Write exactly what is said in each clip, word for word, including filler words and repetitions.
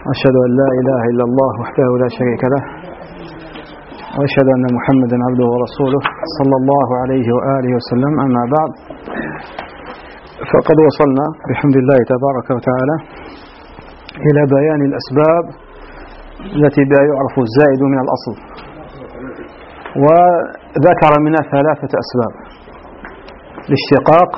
أشهد أن لا إله إلا الله وحده لا شريك له وأشهد أن محمدا عبده ورسوله صلى الله عليه وآله وسلم. أما بعد، فقد وصلنا بحمد الله تبارك وتعالى إلى بيان الأسباب التي بها يعرف الزائد من الأصل، وذكر منها ثلاثة أسباب: الاشتقاق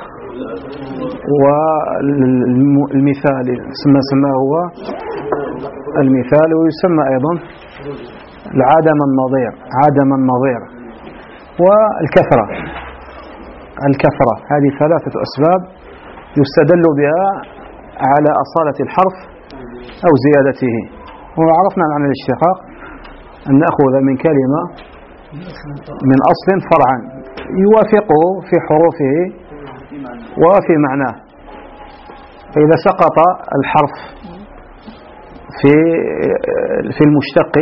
والمثال ما سماه هو المثال، ويسمى أيضا العدم النظير عدم النظير والكثرة الكثرة. هذه ثلاثة أسباب يستدل بها على أصالة الحرف أو زيادته. وعرفنا عن الاشتقاق أن نأخذ من كلمة من أصل فرعا يوافقه في حروفه وفي معناه، فإذا سقط الحرف في في المشتق،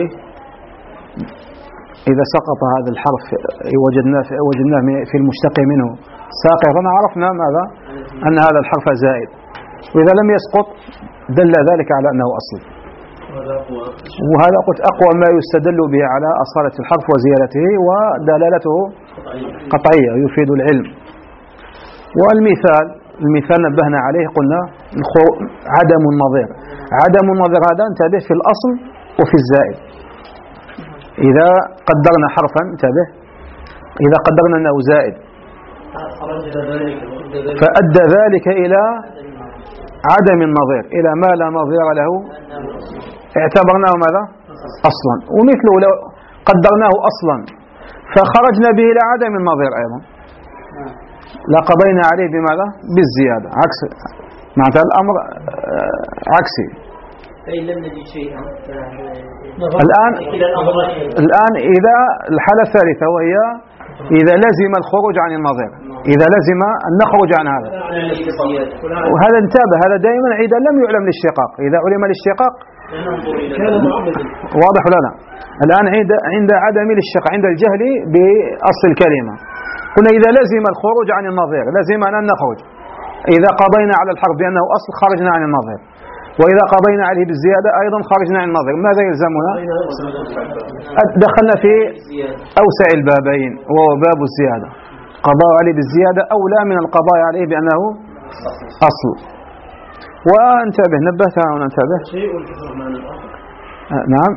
إذا سقط هذا الحرف وجدناه وجدناه في المشتق منه ساقطا، عرفنا ماذا؟ أن هذا الحرف زائد. وإذا لم يسقط دل ذلك على أنه أصل. وهذا قلت أقوى ما يستدل به على أصالة الحرف وزيادته، ودلالته قطعية يفيد العلم. والمثال المثال نبهنا عليه، قلنا عدم النظير. عدم النظير هذا انتبه في الأصل وفي الزائد. إذا قدرنا حرفا، انتبه، إذا قدرنا أنه زائد فأدى ذلك إلى عدم النظير، إلى ما لا نظير له، اعتبرناه ماذا؟ أصلا. ومثله لو قدرناه أصلا فخرجنا به إلى عدم النظير أيضا، لقضينا عليه بماذا؟ بالزيادة. عكس معنى الأمر عكسي. فإن لم نجد شيئا الآن الآن إذا الحالة الثالثة، وهي إذا لزم الخروج عن النظير، إذا لزم أن نخرج عن هذا. وهذا انتبه، هذا دائما إذا لم يعلم الاشتقاق. إذا علم الاشتقاق واضح لنا. الآن عند عند عدم الاشتقاق، عند الجهل بأصل الكلمة، قلنا إذا لزم الخروج عن النظير لزم أن نخرج. إذا قضينا على الحرف بأنه أصل خرجنا عن النظير، وإذا قضينا عليه بالزيادة أيضا خرجنا عن النظير. ماذا يلزمنا؟ دخلنا في أوسع البابين، وهو باب الزيادة. قضاء عليه بالزيادة أولى من القضاء عليه بأنه أصل. وانتبه، نبهت هنا، انتبه. نعم،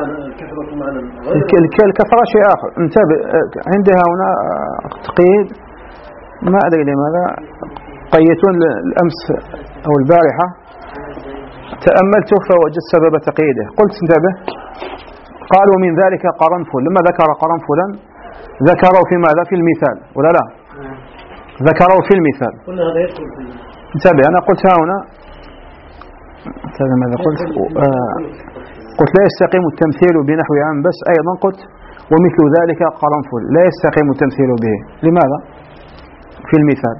الكثرة شيء آخر. انتبه، عندها هنا تقييد، ما أدري لماذا قيتون الأمس أو البارحة، تأملته فوجدت سبب تقييده. قلت انتبه، قالوا من ذلك قرنفل. لما ذكر قرنفلا ذكروا في ماذا؟ في المثال ولا لا؟ ذكروا في المثال. انتبه، أنا قلت هنا انتبه ماذا قلت؟ آه قلت لا يستقيم التمثيل بنحو عام، بس أيضا قلت ومثل ذلك قرنفل لا يستقيم التمثيل به. لماذا؟ في المثال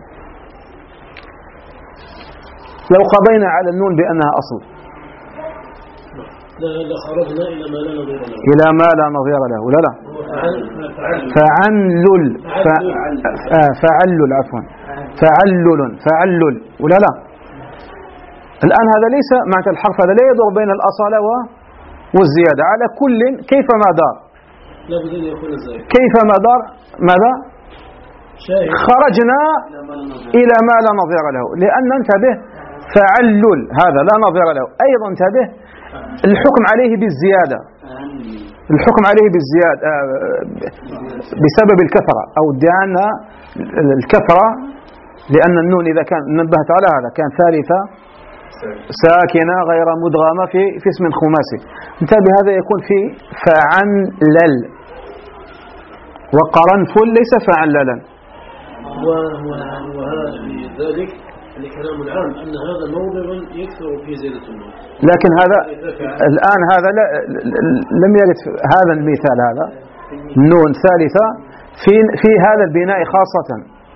لو قضينا على النون بأنها أصل لخرجنا إلى ما لا نظير له، إلى ما لا نظير له ولا لا؟ فعنلل فعلل عفوا فعلل فعلل ولا لا؟ الآن هذا ليس معنى الحرف، هذا لا يدور بين الأصالة والزيادة. على كل كيفما دار لابد أن يكون الزائد، كيفما دار ماذا؟ خرجنا إلى ما لا نظير له، لأن انتبه فعلل هذا لا نظير له. أيضا انتبه الحكم عليه بالزيادة، الحكم عليه بالزيادة بسبب الكثرة أو ادعاء الكثرة، لأن النون إذا كان نبهت على هذا كان ثالثة ساكنة غير مدغمة في في اسم خماسي. انتبه، هذا يكون في فعنلل، وقرنفل ليس فعنللا. وذلك الكلام العام أن هذا موضع يكثر في زيادة النون، لكن هذا الآن هذا لا لم يرد هذا المثال، هذا النون ثالثة في في هذا البناء خاصة.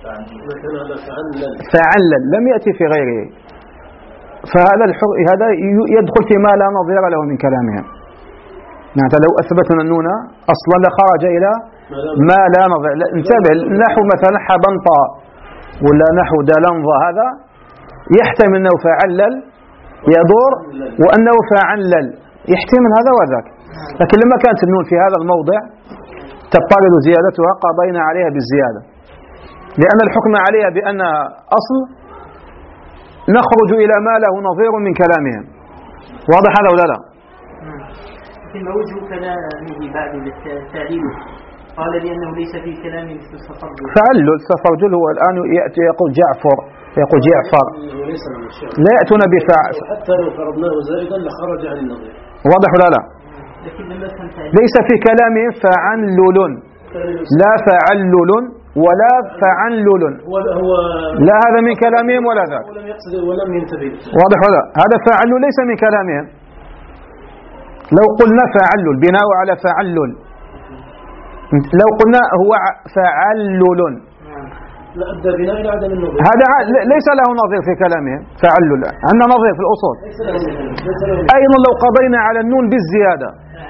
فعلل لم يأتي في غيره، فهذا هذا يدخل فيما لا نظير له من كلامهم. يعني لو أثبتنا النون أصلا لخرج إلى ما لا نظير. انتبه، نحو مثلا حبنطا ولا نحو دلنظا، هذا يحتمل أنه فعلل يدور، وأنه فعلل، يحتمل هذا وذاك. لكن لما كانت النون في هذا الموضع تضطرد زيادتها قضينا عليها بالزيادة، لأن الحكم عليها بأنها أصل نخرج إلى ما له نظير من كلامهم. واضح هذا ولا لا؟ ثم وجه كلامه بعد التعليل قال لأنه ليس في كلام مثل التفضل. فعلل التفضل هو الآن يأتي يقول جعفر، يقول جعفر، لا يأتون بفعل، حتى لو فرضناه زائدا لخرج عن النظير. واضح ولا لا؟ ليس في كلامهم فعنلل، لا فعلل ولا فعنلل، لا هذا من كلامهم ولا ذاك. ولم يقصد ولم ينتبه. واضح ولا؟ هذا فعلل ليس من كلامهم. لو قلنا فعلل بناء على فعلل، لو قلنا هو فعلل لا أدى بناء إلى عدم النظير، هذا ليس له نظير في كلامهم. فعلل عندنا نظير في الأصول. أيضا لو قضينا على النون بالزيادة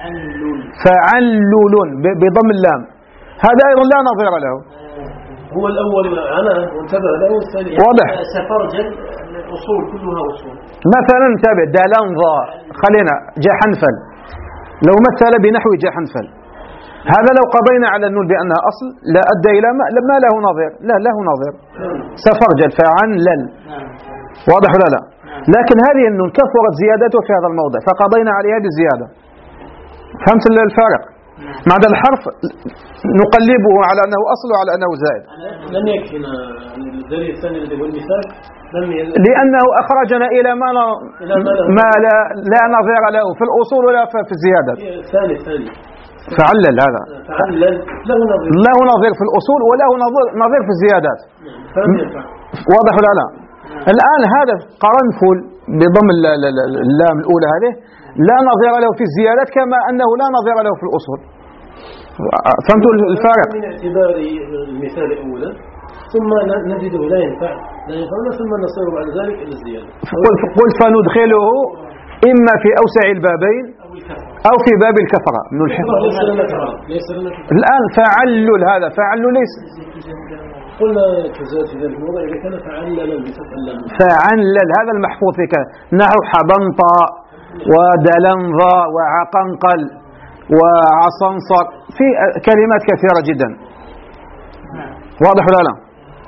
فعلل بضم اللام، هذا أيضا لا نظير له. هو الأول أنا وانتبه له، والثاني واضح. سفرجل الأصول كلها أصول. مثلا انتبه دالنظا، خلينا جحنفل، لو مثل بنحو جحنفل، هذا لو قضينا على النون بأنها أصل لا أدى إلى ما, ما له نظير، لا له نظير. سفرجل فعنلل، واضح ولا لا؟ لكن هذه النون كثرت زيادته في هذا الموضع فقضينا عليها بالزيادة. فهمت الفارق؟ مع هذا الحرف نقلبه على أنه أصل وعلى أنه زائد. لم يكفنا الدليل الثاني الذي هو المثال، لأنه أخرجنا إلى ما لا, ما لا, لا نظير له في الأصول ولا في الزيادة. الثاني الثاني فعلل، هذا فعلل له نظير، له نظير في الأصول وله نظير في الزيادات. واضح ولا لا؟ الآن هذا قرنفل بضم اللام الأولى هذه لا نظير له في الزيادات كما أنه لا نظير له في الأصول. فهمتوا الفارق؟ من اعتبار المثال أولا ثم نجده لا ينفع لا ينفع ثم نصير بعد ذلك إلى الزيادة. قل فندخله إما في أوسع البابين أو في باب الكثرة من الحفظ. الآن فعلل، هذا فعلل ليس قلنا كذلك في ذلك الموضع إذا كان فعلل بفتح. فعلل هذا المحفوظ فيك، نحو حبنطا ودلنظا وعقنقل وعصنصر، في كلمات كثيرة جدا. واضح ولا لا؟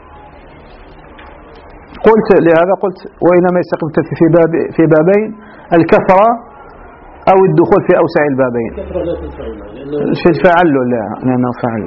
قلت لهذا قلت وإنما يستقيم في باب في بابين، الكثرة أو الدخول في أوسع البابين. في فعل لا لأنه فعل.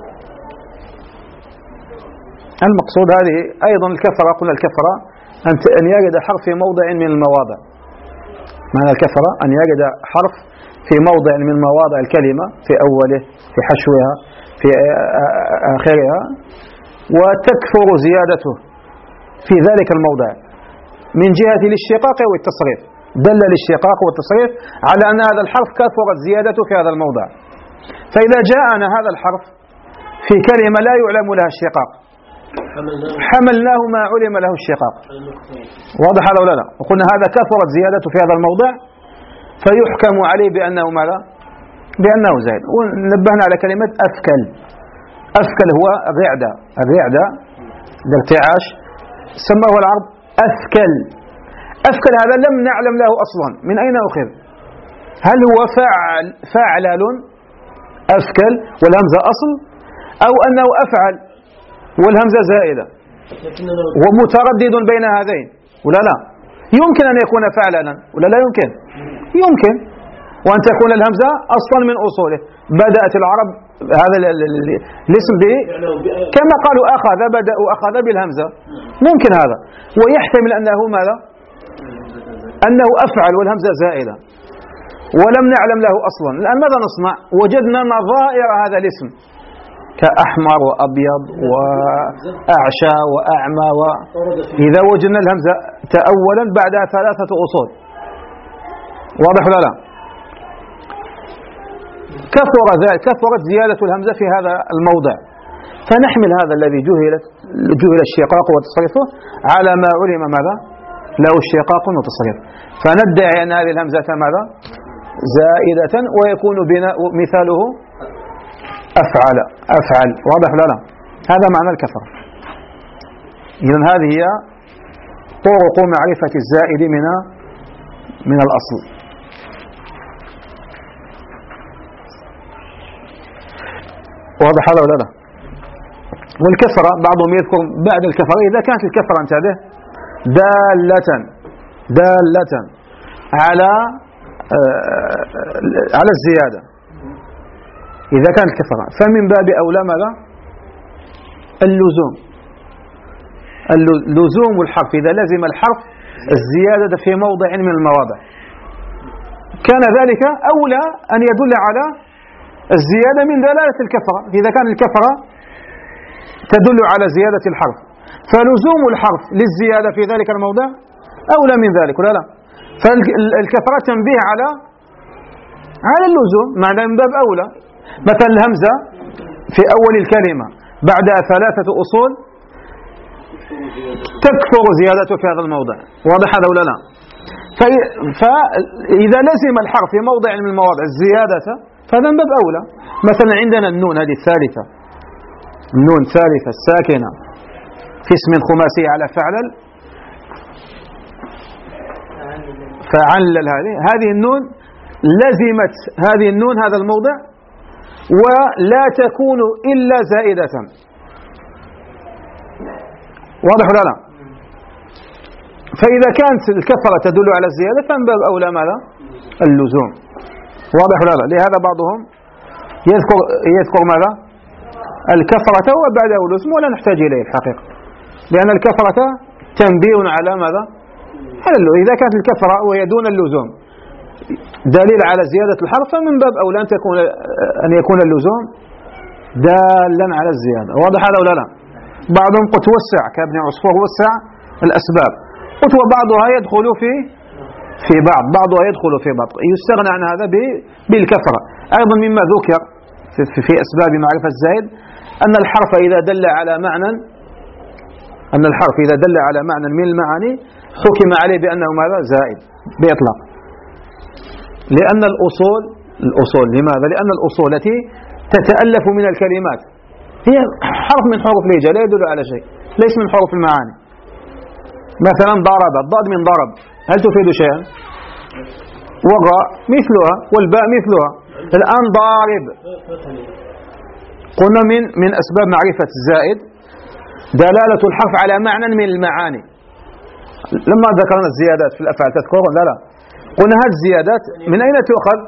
المقصود هذه أيضا الكثرة، قلنا الكثرة أن يجد حرف في موضع من المواضع. معنى الكثرة أن يجد حرف في موضع من مواضع الكلمة، في أوله في حشوها في آخرها، وتكثر زيادته في ذلك الموضع من جهة الاشتقاق والتصريف. دل الاشتقاق والتصريف على أن هذا الحرف كثرت زيادته في هذا الموضع. فإذا جاءنا هذا الحرف في كلمة لا يعلم لها اشتقاق حملناه ما علم له اشتقاق. واضح هذا ولا لا؟ وقلنا هذا كثرت زيادته في هذا الموضع فيحكم عليه بأنه ماذا؟ بأنه زائد. ونبهنا على كلمة أفكل. أفكل هو الرعدة، الرعدة الارتعاش سماه العرب أفكل. أفكل هذا لم نعلم له أصلا، من أين أخذ؟ هل هو فعل فعلل أفكل والهمزة أصل، أو أنه أفعل والهمزة زائدة؟ ومتردد بين هذين ولا لا؟ يمكن أن يكون فعللا ولا لا يمكن؟ يمكن، وأن تكون الهمزة أصلا من أصوله. بدأت العرب هذا الاسم به كما قالوا أخذ، بدأوا أخذ بالهمزة، ممكن هذا. ويحتمل أنه ماذا؟ أنه أفعل والهمزة زائدة ولم نعلم له أصلا. الآن ماذا نصنع؟ وجدنا نظائر هذا الاسم كأحمر وأبيض وأعشى وأعمى و... إذا وجدنا الهمزة تأولا بعدها ثلاثة أصول. واضح ولا لا؟ كثر ذلك، كثرت زيادة الهمزة في هذا الموضع، فنحمل هذا الذي جهلت جهل الشقاق وتصريفه على ما علم ماذا؟ له اشتقاق وتصريف، فندعي أن هذه الهمزة ماذا؟ زائدة، ويكون بناء مثاله أفعل أفعل. واضح ولا لا؟ هذا معنى الكثرة. إذن هذه هي طرق معرفة الزائد من من الأصل. واضح هذا ولا لا؟ والكسرة بعضهم يذكر بعد الكسرة إذا كانت الكسرة انتبه دالة دالة على على الزيادة، إذا كانت الكسرة فمن باب أولى ماذا؟ اللزوم. اللزوم الحرف إذا لزم الحرف الزيادة في موضع من المواضع كان ذلك أولى أن يدل على الزيادة من دلالة الكسرة. إذا كان الكسرة تدل على زيادة الحرف فلزوم الحرف للزيادة في ذلك الموضع أولى من ذلك ولا لا؟ فالكسرة تنبيه على على اللزوم معنى من باب أولى. مثلا الهمزة في أول الكلمة بعد ثلاثة أصول تكثر زيادته في هذا الموضع. واضح هذا ولا لا؟ فإذا لزم الحرف في موضع من المواضع الزيادة فهذا من باب أولى. مثلا عندنا النون هذه الثالثة، النون ثالثة الساكنة في اسم خماسي على فعلل فعلل، هذه هذه النون لزمت هذه النون هذا الموضع ولا تكون إلا زائدة. واضح ولا لا؟ فإذا كانت الكسرة تدل على الزيادة فمن باب أولى ماذا؟ اللزوم. واضح ولا لا؟ لهذا بعضهم يذكر يذكر ماذا؟ الكسرة وبعده اللزوم ولا نحتاج إليه الحقيقة، لأن الكسرة تنبيه على ماذا؟ على اللزوم. إذا كانت الكسرة وهي دون اللزوم دليل على زيادة الحرف فمن باب أولى أن تكون أن يكون اللزوم دالا على الزيادة. واضح هذا ولا لا؟ بعضهم قد توسع كابن عصفور وسع الأسباب، قد وبعضها يدخل في في بعض بعضها يدخل في بعض يستغنى عن هذا بالكثرة. أيضا مما ذكر في, في أسباب معرفة الزائد أن الحرف إذا دل على معنى أن الحرف إذا دل على معنى من المعاني حكم عليه بأنه ماذا؟ زائد بإطلاق. لأن الأصول الأصول لماذا؟ لأن الأصول التي تتألف من الكلمات هي حرف من حروف الهجاء لا يدل على شيء، ليس من حروف المعاني. مثلا ضرب، الضاد من ضرب هل تفيد شيئا؟ وغاء مثلها والباء مثلها. الآن ضارب قلنا من من أسباب معرفة الزائد دلالة الحرف على معنى من المعاني. لما ذكرنا الزيادات في الأفعال تذكرون لا لا قلنا هذه الزيادات من أين تؤخذ؟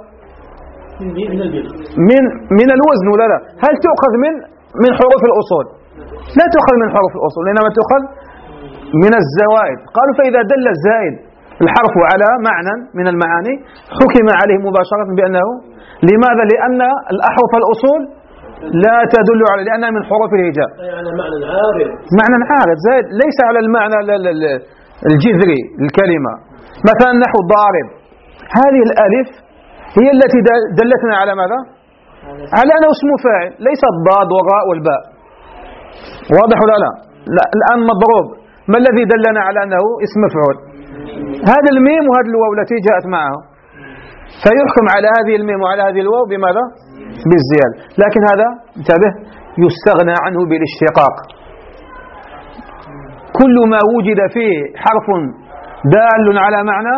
من من الوزن ولا لا؟ هل تؤخذ من من حروف الأصول؟ لا تؤخذ من حروف الأصول إنما تؤخذ من الزوائد. قالوا فإذا دل الزائد الحرف على معنى من المعاني حكم عليه مباشرة بأنه لماذا؟ لأن الأحرف الأصول لا تدل على لأنها من حروف الهجاء يعني معنى عارض معنى عارض زائد ليس على المعنى الجذري الكلمة. مثلا نحو ضارب هذه الألف هي التي دلتنا على ماذا؟ على أنه اسم فاعل ليس الضاد والراء والباء. واضح ولا لا؟ لا الآن مضروب ما الذي دلنا على أنه اسم مفعول؟ هذا الميم وهذا الواو التي جاءت معه فيحكم على هذه الميم وعلى هذه الواو بماذا؟ بالزيادة. لكن هذا انتبه يستغنى عنه بالاشتقاق. كل ما وجد فيه حرف دال على معنى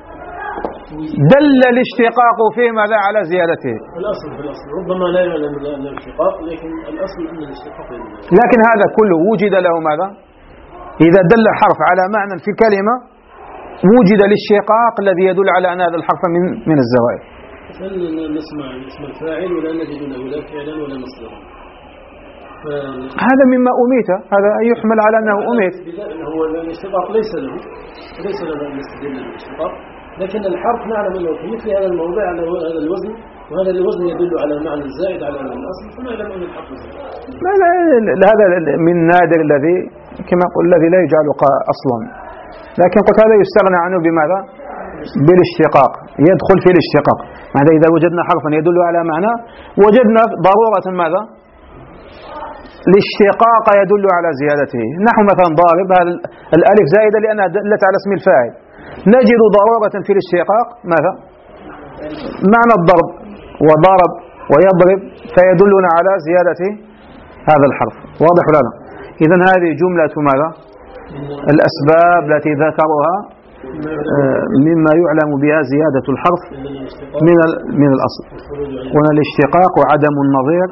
دل الاشتقاق فيه ماذا؟ على زيادته. الأصل في الأصل ربما لا يعلم الاشتقاق لكن الأصل أن الاشتقاق لكن هذا كله وجد له ماذا؟ إذا دل حرف على معنى في كلمة وجد الاشتقاق الذي يدل على أن هذا الحرف من من الزوائد. هل نسمع اسم الفاعل ولا نجد له لا فعلا ولا مصدرا؟ هذا مما أميت، هذا يحمل على أنه أميت. هو الاشتقاق ليس له ليس له نستدل بالاشتقاق، لكن الحرف نعلم أنه في مثل هذا الموضع على هذا الوزن وهذا الوزن يدل على معنى الزائد على الأصل فنعلم أن الحرف زائد. هذا من نادر الذي كما قل الذي لا يجعل أصلا، لكن قلت هذا يستغنى عنه بماذا؟ بالاشتقاق، يدخل في الاشتقاق. معنى إذا وجدنا حرفا يدل على معنى وجدنا ضرورة ماذا؟ الاشتقاق يدل على زيادته. نحو مثلا ضارب هذا الألف زائدة لأنها دلت على اسم الفاعل، نجد ضرورة في الاشتقاق ماذا؟ معنى الضرب وضرب ويضرب فيدلنا على زيادة هذا الحرف. واضح ولا لا؟ إذن هذه جملة ماذا؟ الأسباب التي ذكرها مما يعلم بها زيادة الحرف من من الأصل. هنا الاشتقاق وعدم النظير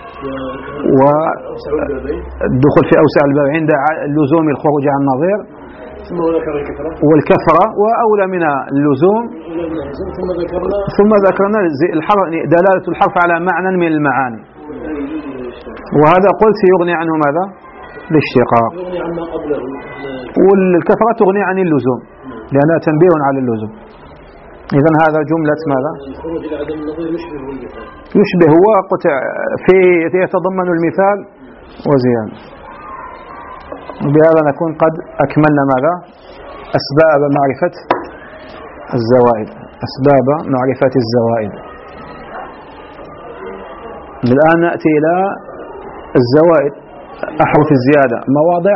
والدخول في أوسع الباب عند اللزوم الخروج عن النظير والكثرة وأولى من اللزوم. ثم ذكرنا دلالة الحرف على معنى من المعاني، وهذا قلت يغني عنه ماذا؟ الاشتقاق. والكثرة تغني عن اللزوم لأنها تنبيه على اللزوم. إذن هذا جملة ماذا؟ يشبه وقطع في يتضمن المثال وزيادة. بهذا نكون قد أكملنا ماذا؟ أسباب معرفة الزوائد، أسباب معرفة الزوائد. الآن نأتي إلى الزوائد، أحرف الزيادة، مواضع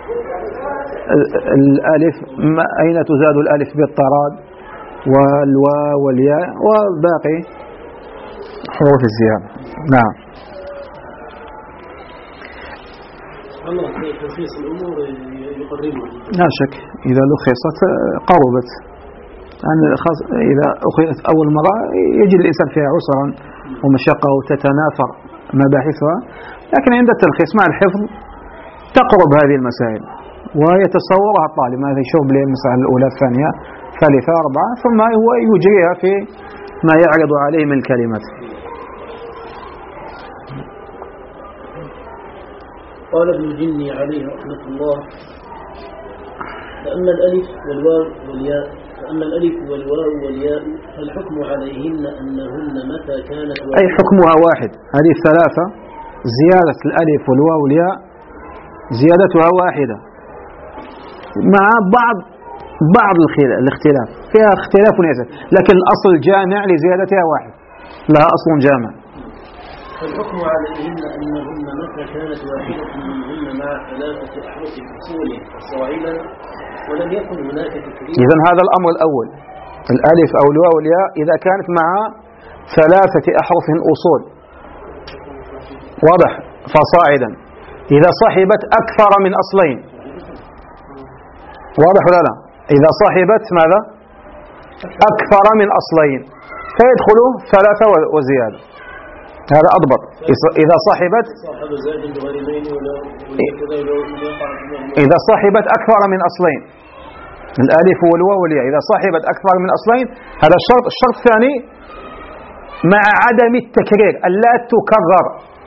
الألف، أين تزاد الألف بالطراد والواو والياء وباقي حروف الزيادة. نعم. تلخيص الأمور يقربها لا شك، إذا لخصت قربت. يعني إذا أخذت أول مرة يجد الإنسان فيها عسرا ومشقة وتتنافر مباحثها، لكن عند التلخيص مع الحفظ تقرب هذه المسائل ويتصورها الطالب، هذا يشوف لي المسألة الأولى الثانية ثالثة أربعة، ثم هو يجريها في ما يعرض عليه من الكلمات. قال ابن الجني عليه رحمة الله: فأما الألف والواو والياء فأما الألف والواو والياء فالحكم عليهن أنهن متى كانت أي حكمها واحد. هذه الثلاثة زيادة الألف والواو والياء زيادتها واحدة مع بعض بعض الاختلاف، فيها اختلاف يسير، لكن الأصل الجامع لزيادتها واحد، لها أصل جامع. فالحكم عليهن أنهن متى كانت واحدة منهن مع ثلاثة أحرف أصول فصاعدا ولم يكن هناك تكرير. إذن هذا الأمر الأول، الألف أو الواو والياء إذا كانت مع ثلاثة أحرف أصول واضح فصاعدا، إذا صاحبت أكثر من أصلين واضح ولا لا؟ إذا صاحبت ماذا؟ أكثر من أصلين فيدخل ثلاثة وزيادة، هذا أضبط. إذا صاحبت إذا صاحبت أكثر من أصلين، الألف والواو والياء إذا صاحبت أكثر من أصلين، هذا الشرط. الشرط الثاني مع عدم التكرير، ألا تكرر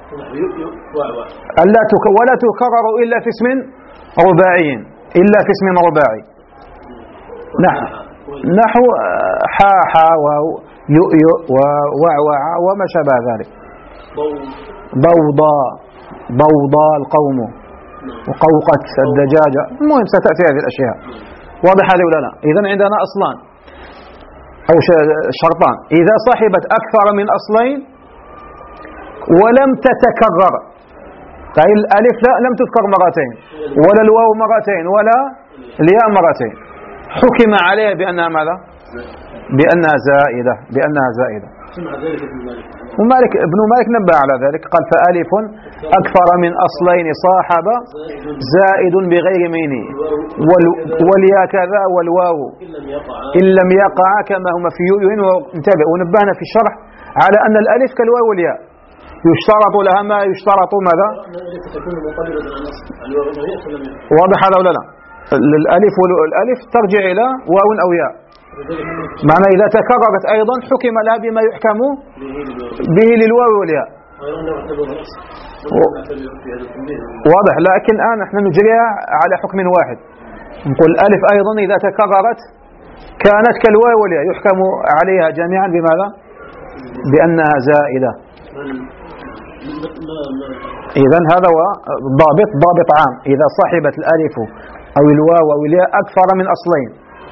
ألا تكرر ولا تكرر إلا في اسم رباعي، إلا في اسم رباعي نحو نحو حا حا ويؤيؤ ووعوع وما شابه ذلك. ضوضاء ضوضاء القوم وقوقت الدجاجة، المهم ستأتي هذه الأشياء واضح هذا ولا لا؟ إذن عندنا أصلان أو شرطان، إذا صاحبت أكثر من أصلين ولم تتكرر، يعني الألف لا لم تذكر مرتين ولا الواو مرتين ولا الياء مرتين، حكم عليها بأنها ماذا؟ بأنها زائدة، بأنها زائدة. ومالك ابن مالك نبه على ذلك، قال فألف أكثر من أصلين صاحب زائد بغير ميني، والياء كذا والواو إن لم يقع كما هما في يؤين. وانتبه ونبهنا في الشرح على أن الألف كالواو والياء يشترط لها ما يشترط ماذا؟ واضح هذا ولا لا؟ الألف والألف ترجع إلى واو أو ياء، معنى إذا تكررت أيضا حكم لها بما يحكم به للواو والياء. واضح، لكن الآن نحن نجريها على حكم واحد، نقول الألف أيضا إذا تكررت كانت كالواو والياء يحكم عليها جميعا بماذا؟ بأنها زائدة. إذن هذا هو ضابط ضابط عام، إذا صاحبت الألف أو الواو أو الياء أكثر من أصلين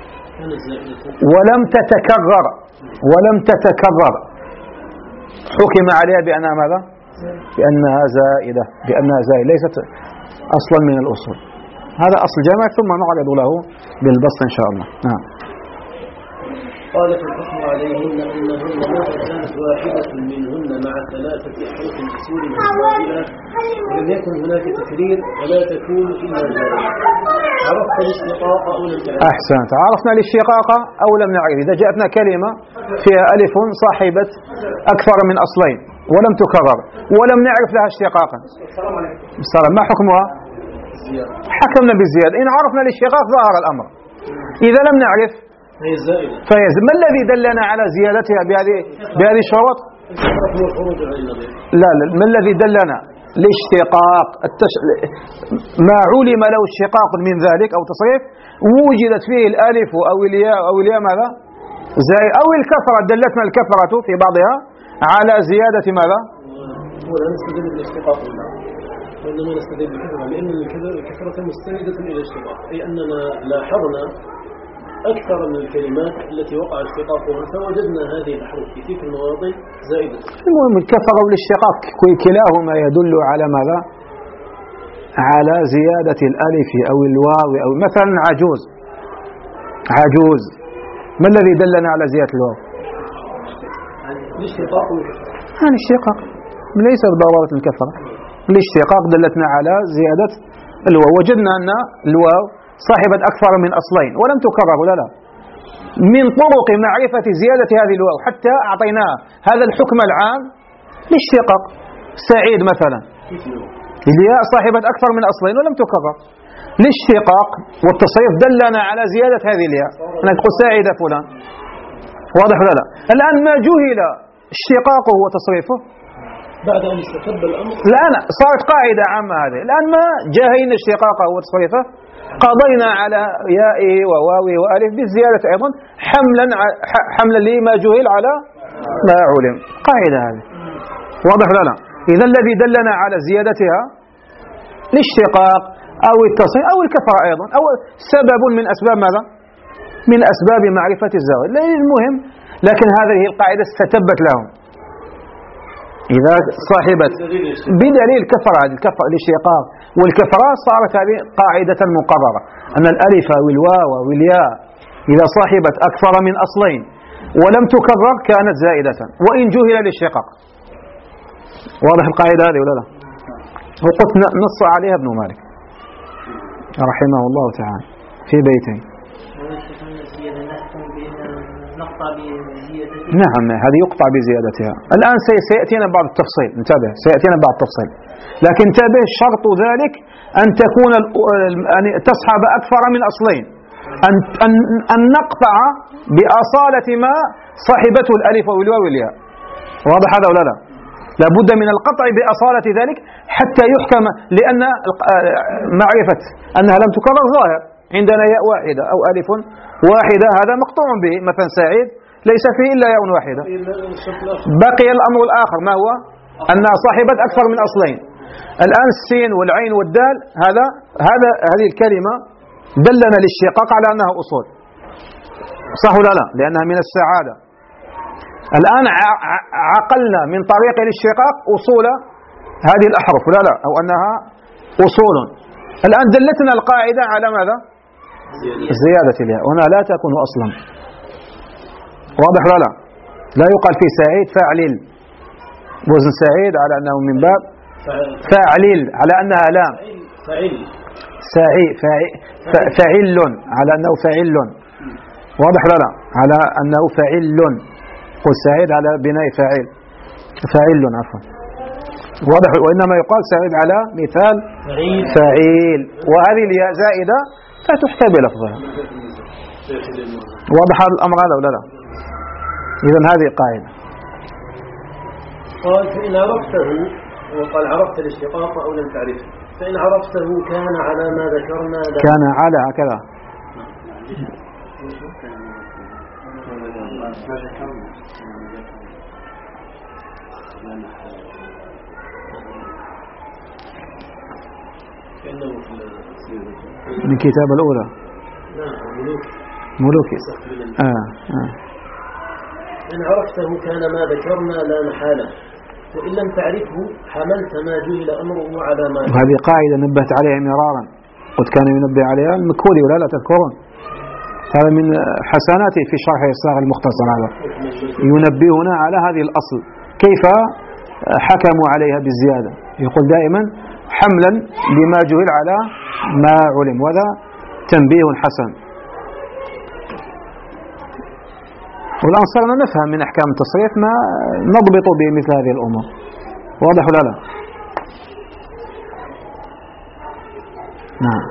ولم تتكرر ولم تتكرر حكم عليها بأنها ماذا؟ بأنها زائدة، بأنها زائدة ليست أصلا من الأصول. هذا أصل جامع ثم نعرض له بالبسط إن شاء الله. نعم. قال فالحكم عليهن أنهن متى كانت واحدة منهن مع ثلاثة أحرف أصول متباينة ولم يكن هناك تكرير ولا تكون إلا زائدة. عرفت الاشتقاق أو لم تعرف. أحسنت. عرفنا الاشتقاق أو لم نعرف. إذا جاءتنا كلمة فيها ألف صاحبة أكثر من أصلين ولم تكرر ولم نعرف لها اشتقاقا، السلام، ما حكمها؟ حكمنا بالزيادة. إن عرفنا الاشتقاق ظهر الأمر. إذا لم نعرف هي الزائدة. فهي ما الذي دلنا على زيادتها بهذه بهذه الشروط؟ لا لا، ما الذي دلنا؟ الاشتقاق. التش... ما علم له اشتقاق من ذلك أو تصريف وجدت فيه الألف أو الياء أو الياء ماذا؟ زي أو الكثرة، دلتنا الكثرة في بعضها على زيادة ماذا؟ ولا نستدل بالاشتقاق ولا وإنما نستدل بالكثرة، لأن الكثرة مستندة إلى الاشتقاق، أي أننا لاحظنا أكثر من الكلمات التي وقع اشتقاقها فوجدنا هذه الأحرف في تلك المواضع زائدة. المهم الكثرة والاشتقاق كلاهما يدل على ماذا؟ على زيادة الألف أو الواو، أو مثلا عجوز. عجوز ما الذي دلنا على زيادة الواو؟ الاشتقاق والكثرة. هذا الاشتقاق ليس بضرورة الكثرة. الاشتقاق دلتنا على زيادة الواو. وجدنا أن الواو صاحبة أكثر من أصلين ولم تكرر ولا لا. من طرق معرفة زيادة هذه الواو حتى أعطيناها هذا الحكم العام للاشتقاق. سعيد مثلا الياء صاحبة أكثر من أصلين ولم تكرر. الاشتقاق والتصريف دلنا على زيادة هذه الياء. نقول سعيد فلان. واضح ولا لا؟ الآن ما جهل اشتقاقه وتصريفه بعد أن استتب الأمر، الآن صارت قاعدة عامة هذه. الآن ما جاهلنا اشتقاقه وتصريفه قضينا على يائه وواوه وألف بالزيادة أيضا حملا حملا لما جهل على ما علم. قاعدة هذه. واضح ولا لا؟ إذا الذي دلنا على زيادتها الاشتقاق أو التصريف أو الكثرة أيضا، أو سبب من أسباب ماذا؟ من أسباب معرفة الزائد. المهم، لكن هذه القاعدة استتبت لهم إذا صاحبت بدليل كثرة هذه الكثرة الاشتقاق والكثرة صارت هذه قاعدة مقررة أن الألف والواو والياء إذا صاحبت أكثر من أصلين ولم تكرر كانت زائدة وإن جهل الاشتقاق. واضح القاعدة هذه ولا لا؟ وقلت نص عليها ابن مالك رحمه الله تعالى في بيتين. نعم هذه يقطع بزيادتها. الآن سيأتينا بعض التفصيل، انتبه سيأتينا بعض التفصيل، لكن انتبه شرط ذلك أن تكون أن تصحب أكثر من أصلين، أن أن أن نقطع بأصالة ما صاحبته الألف والواو والياء. واضح هذا ولا لا؟ لابد من القطع بأصالة ذلك حتى يحكم، لأن معرفة أنها لم تكرر ظاهر. عندنا ياء واحدة أو ألف واحدة هذا مقطوع به، مثلا سعيد ليس فيه إلا ياء واحدة. بقي الأمر الآخر ما هو؟ أنها صاحبت أكثر من أصلين. الآن السين والعين والدال هذا هذا هذه الكلمة دلنا الاشتقاق على أنها أصول، صح ولا لا؟ لأنها من السعادة. الآن عقلنا من طريق الاشتقاق أصول هذه الأحرف ولا لا؟ أو أنها أصول. الآن دلتنا القاعدة على ماذا؟ زيادة الياء. هنا لا تكون أصلا. واضح ولا لا؟ لا يقال في سعيد فاعلل، وزن سعيد على أنه من باب فاعلل على أنها لام. سعيد فاعل على أنه فاعل. واضح ولا لا؟ على أنه فاعل. قل سعيد على بناء فاعل فاعل عفوا. واضح. وإنما يقال سعيد على مثال فاعل، وهذه الياء زائدة لا تحكى بلفظها. واضح الأمر هذا ولا لا؟ إذن هذه قاعدة. قال فإن عرفته، وقال عرفت الاشتقاق أو لم تعرفه، فإن عرفته كان على ما ذكرنا. كان على هكذا. من كتاب الأولى ملوك. آه. آه. إن عرفته كان ما ذكرنا لا محالة، وإن لم تعرفه حملت ما جهل أمره على ما. هذه قاعدة نبهت عليها مرارا، قد كان ينبه عليها المكولي ولا لا تذكرون؟ هذا من حسناته في شرح الصاغ المختصر، هذا ينبهنا على هذه الأصل كيف حكموا عليها بالزيادة. يقول دائما حملا لما جهل على ما علم، وهذا تنبيه حسن. والآن صرنا نفهم من أحكام التصريف ما نضبط به مثل هذه الأمور. واضح ولا لا؟ نعم.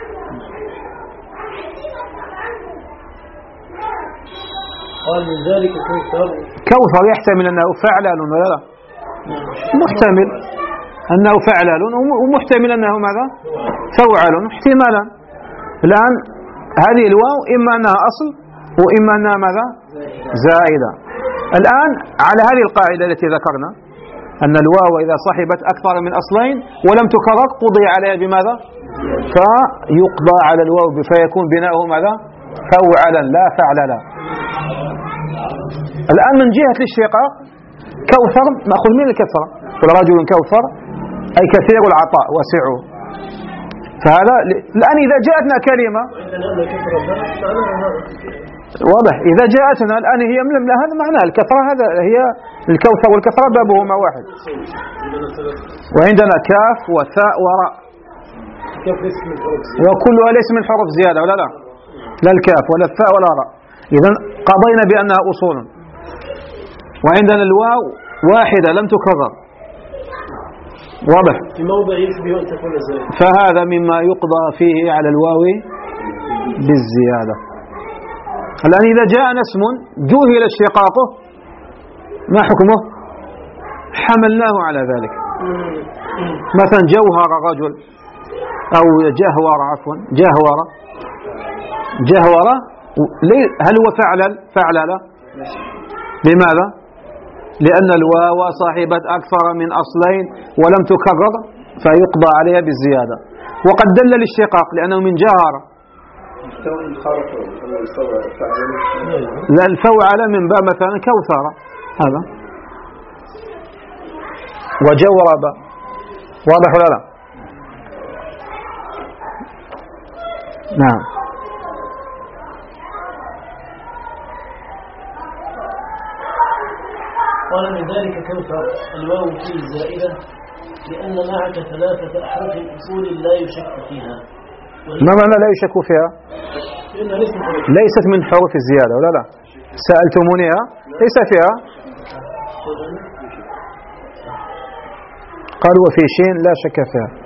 قال من ذلك كوثر. كوثر يحتمل أنه فعلال ولا لا؟ محتمل أنه فعلال ومحتمل أنه ماذا؟ فوعل احتمالا. الآن هذه الواو إما أنها أصل وإما أنها ماذا؟ زائدة. الآن على هذه القاعدة التي ذكرنا أن الواو إذا صحبت أكثر من أصلين ولم تكرر قضي عليها بماذا؟ فيقضى على الواو فيكون بناؤه ماذا؟ فوعلا لا فعللا. الآن من جهة الاشتقاق كوثر نأخذ من الكثرة، ورجل كوثر أي كثير العطاء واسعه. فهذا الآن إذا جاءتنا كلمة واضح، إذا جاءتنا الآن هي من هذا معناه الكثرة، هذا هي الكوثر والكثرة بابهما واحد. وعندنا كاف وثاء وراء وكلها ليس من حروف زيادة ولا لا؟ لا الكاف ولا الثاء ولا راء. إذن قضينا بأنها أصول. وعندنا الواو واحدة لم تكرر واضح في موضع يشبه أن تكون زائدة، فهذا مما يقضى فيه على الواو بالزيادة. الآن إذا جاءنا اسم جوهل اشتقاقه ما حكمه؟ حملناه على ذلك. مثلا جوهر رجل أو جهور عفوا جهور جهور هل هو فعلل؟ فعلل. لماذا؟ لأن الواو صاحبت أكثر من أصلين ولم تكرر فيقضى عليها بالزيادة. وقد دل الاشتقاق لأنه من جهر. لا الفوعل من باب مثلا كوثر هذا وجورب. واضح ولا لا؟ نعم. قال من ذلك كوثر الواو فيه زائدة لأن معك ثلاثة أحرف أصول لا يشك فيها. ما معنى لا يشك فيها؟ ليست من حروف الزيادة ولا لا؟ سألتمونيها ليس فيها. قالوا وفي شين لا شك فيها.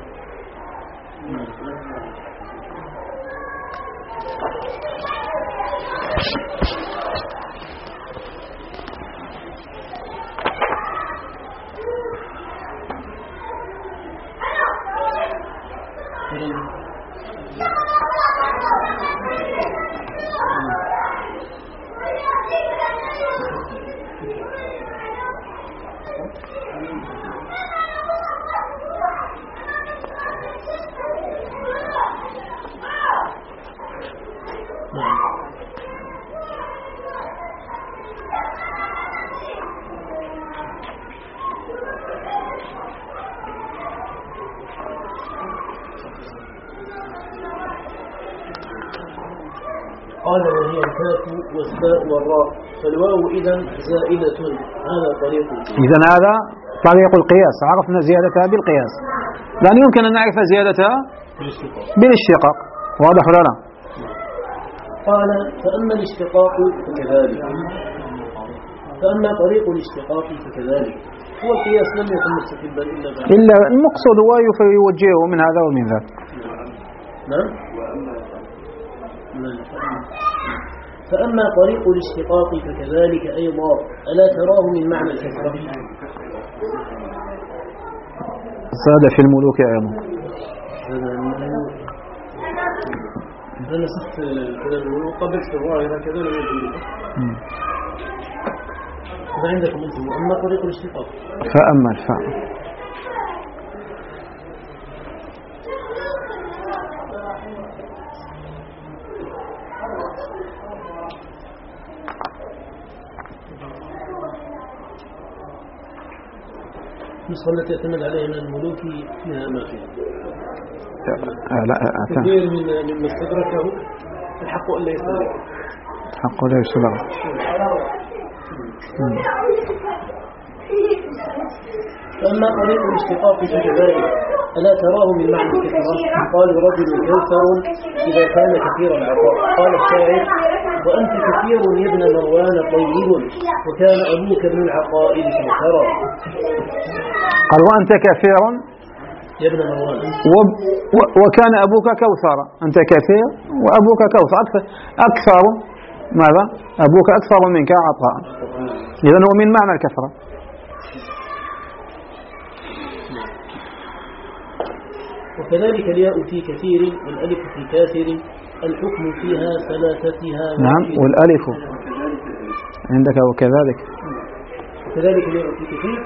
قال وهي الكاف والثاء والراء فالواو إذن زائدة. هذا طريق إذن هذا طريق القياس. عرفنا زيادتها بالقياس، لأن يمكن أن نعرف زيادتها بالاشتقاق. واضح ولا لا؟ قال فأما الاشتقاق فكذلك. فأما طريق الاشتقاق فكذلك. هو القياس لم يكن مستقبا إلا بعد إلا المقصود هو يوجهه من هذا ومن ذاك. نعم. فأما طريق الاشتقاق فكذلك أيضا ألا تراه من معنى الكثرة؟ زاد في الملوك أيضا. أنا نسخت كلام الملوك قبلت في الظاهرة كذا لم يجب. هذا عندكم أنتم. أما طريق الاشتقاق فأما الفاء النسخة التي يعتمد عليها من الملوك فيها ما فيها كثير من من استدركه الحق ألا يستدرك. الحق لا يستدرك. فأما طريق الاشتقاق فكذلك ألا تراه من معنى الكثرة؟ قال رجل كوثر إذا كان كثير العطاء. قال الشاعر وأنت كثير يا ابن مروان طيب وكان أبوك ابن العقائد كوثرا. قال وأنت كثير يا ابن مروان وكان أبوك كوثرا. أنت كثير وأبوك كوثر، أكثر, أكثر ماذا؟ أبوك أكثر منك عطاء. إذن هو من معنى الكثرة. وكذلك الياء في كثير والألف في كاثر الحكم فيها ثلاثتها. نعم والألف عندك وكذلك وكذلك الياء في كثير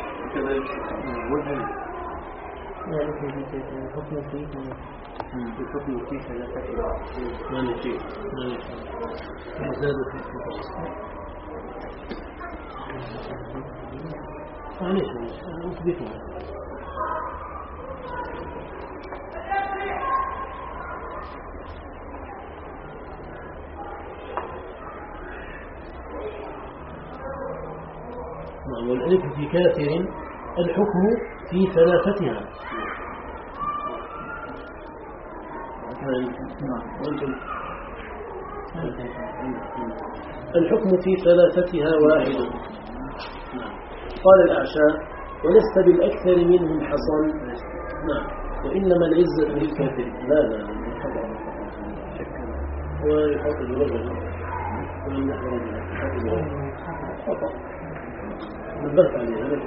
الحكم فيه الحكم فيه ثلاثتها ما نشيء ما نشيء يزداد في الكثير. معليش أثبتها. والألف في كاثر الحكم في ثلاثتها. الحكم في ثلاثتها واحد. قال الأعشى ولست بالأكثر منهم حصن. نعم وإنما العزة للكافر. لا لا ويحط الرجل ومن نحو رجل خطأ نبهت عليه.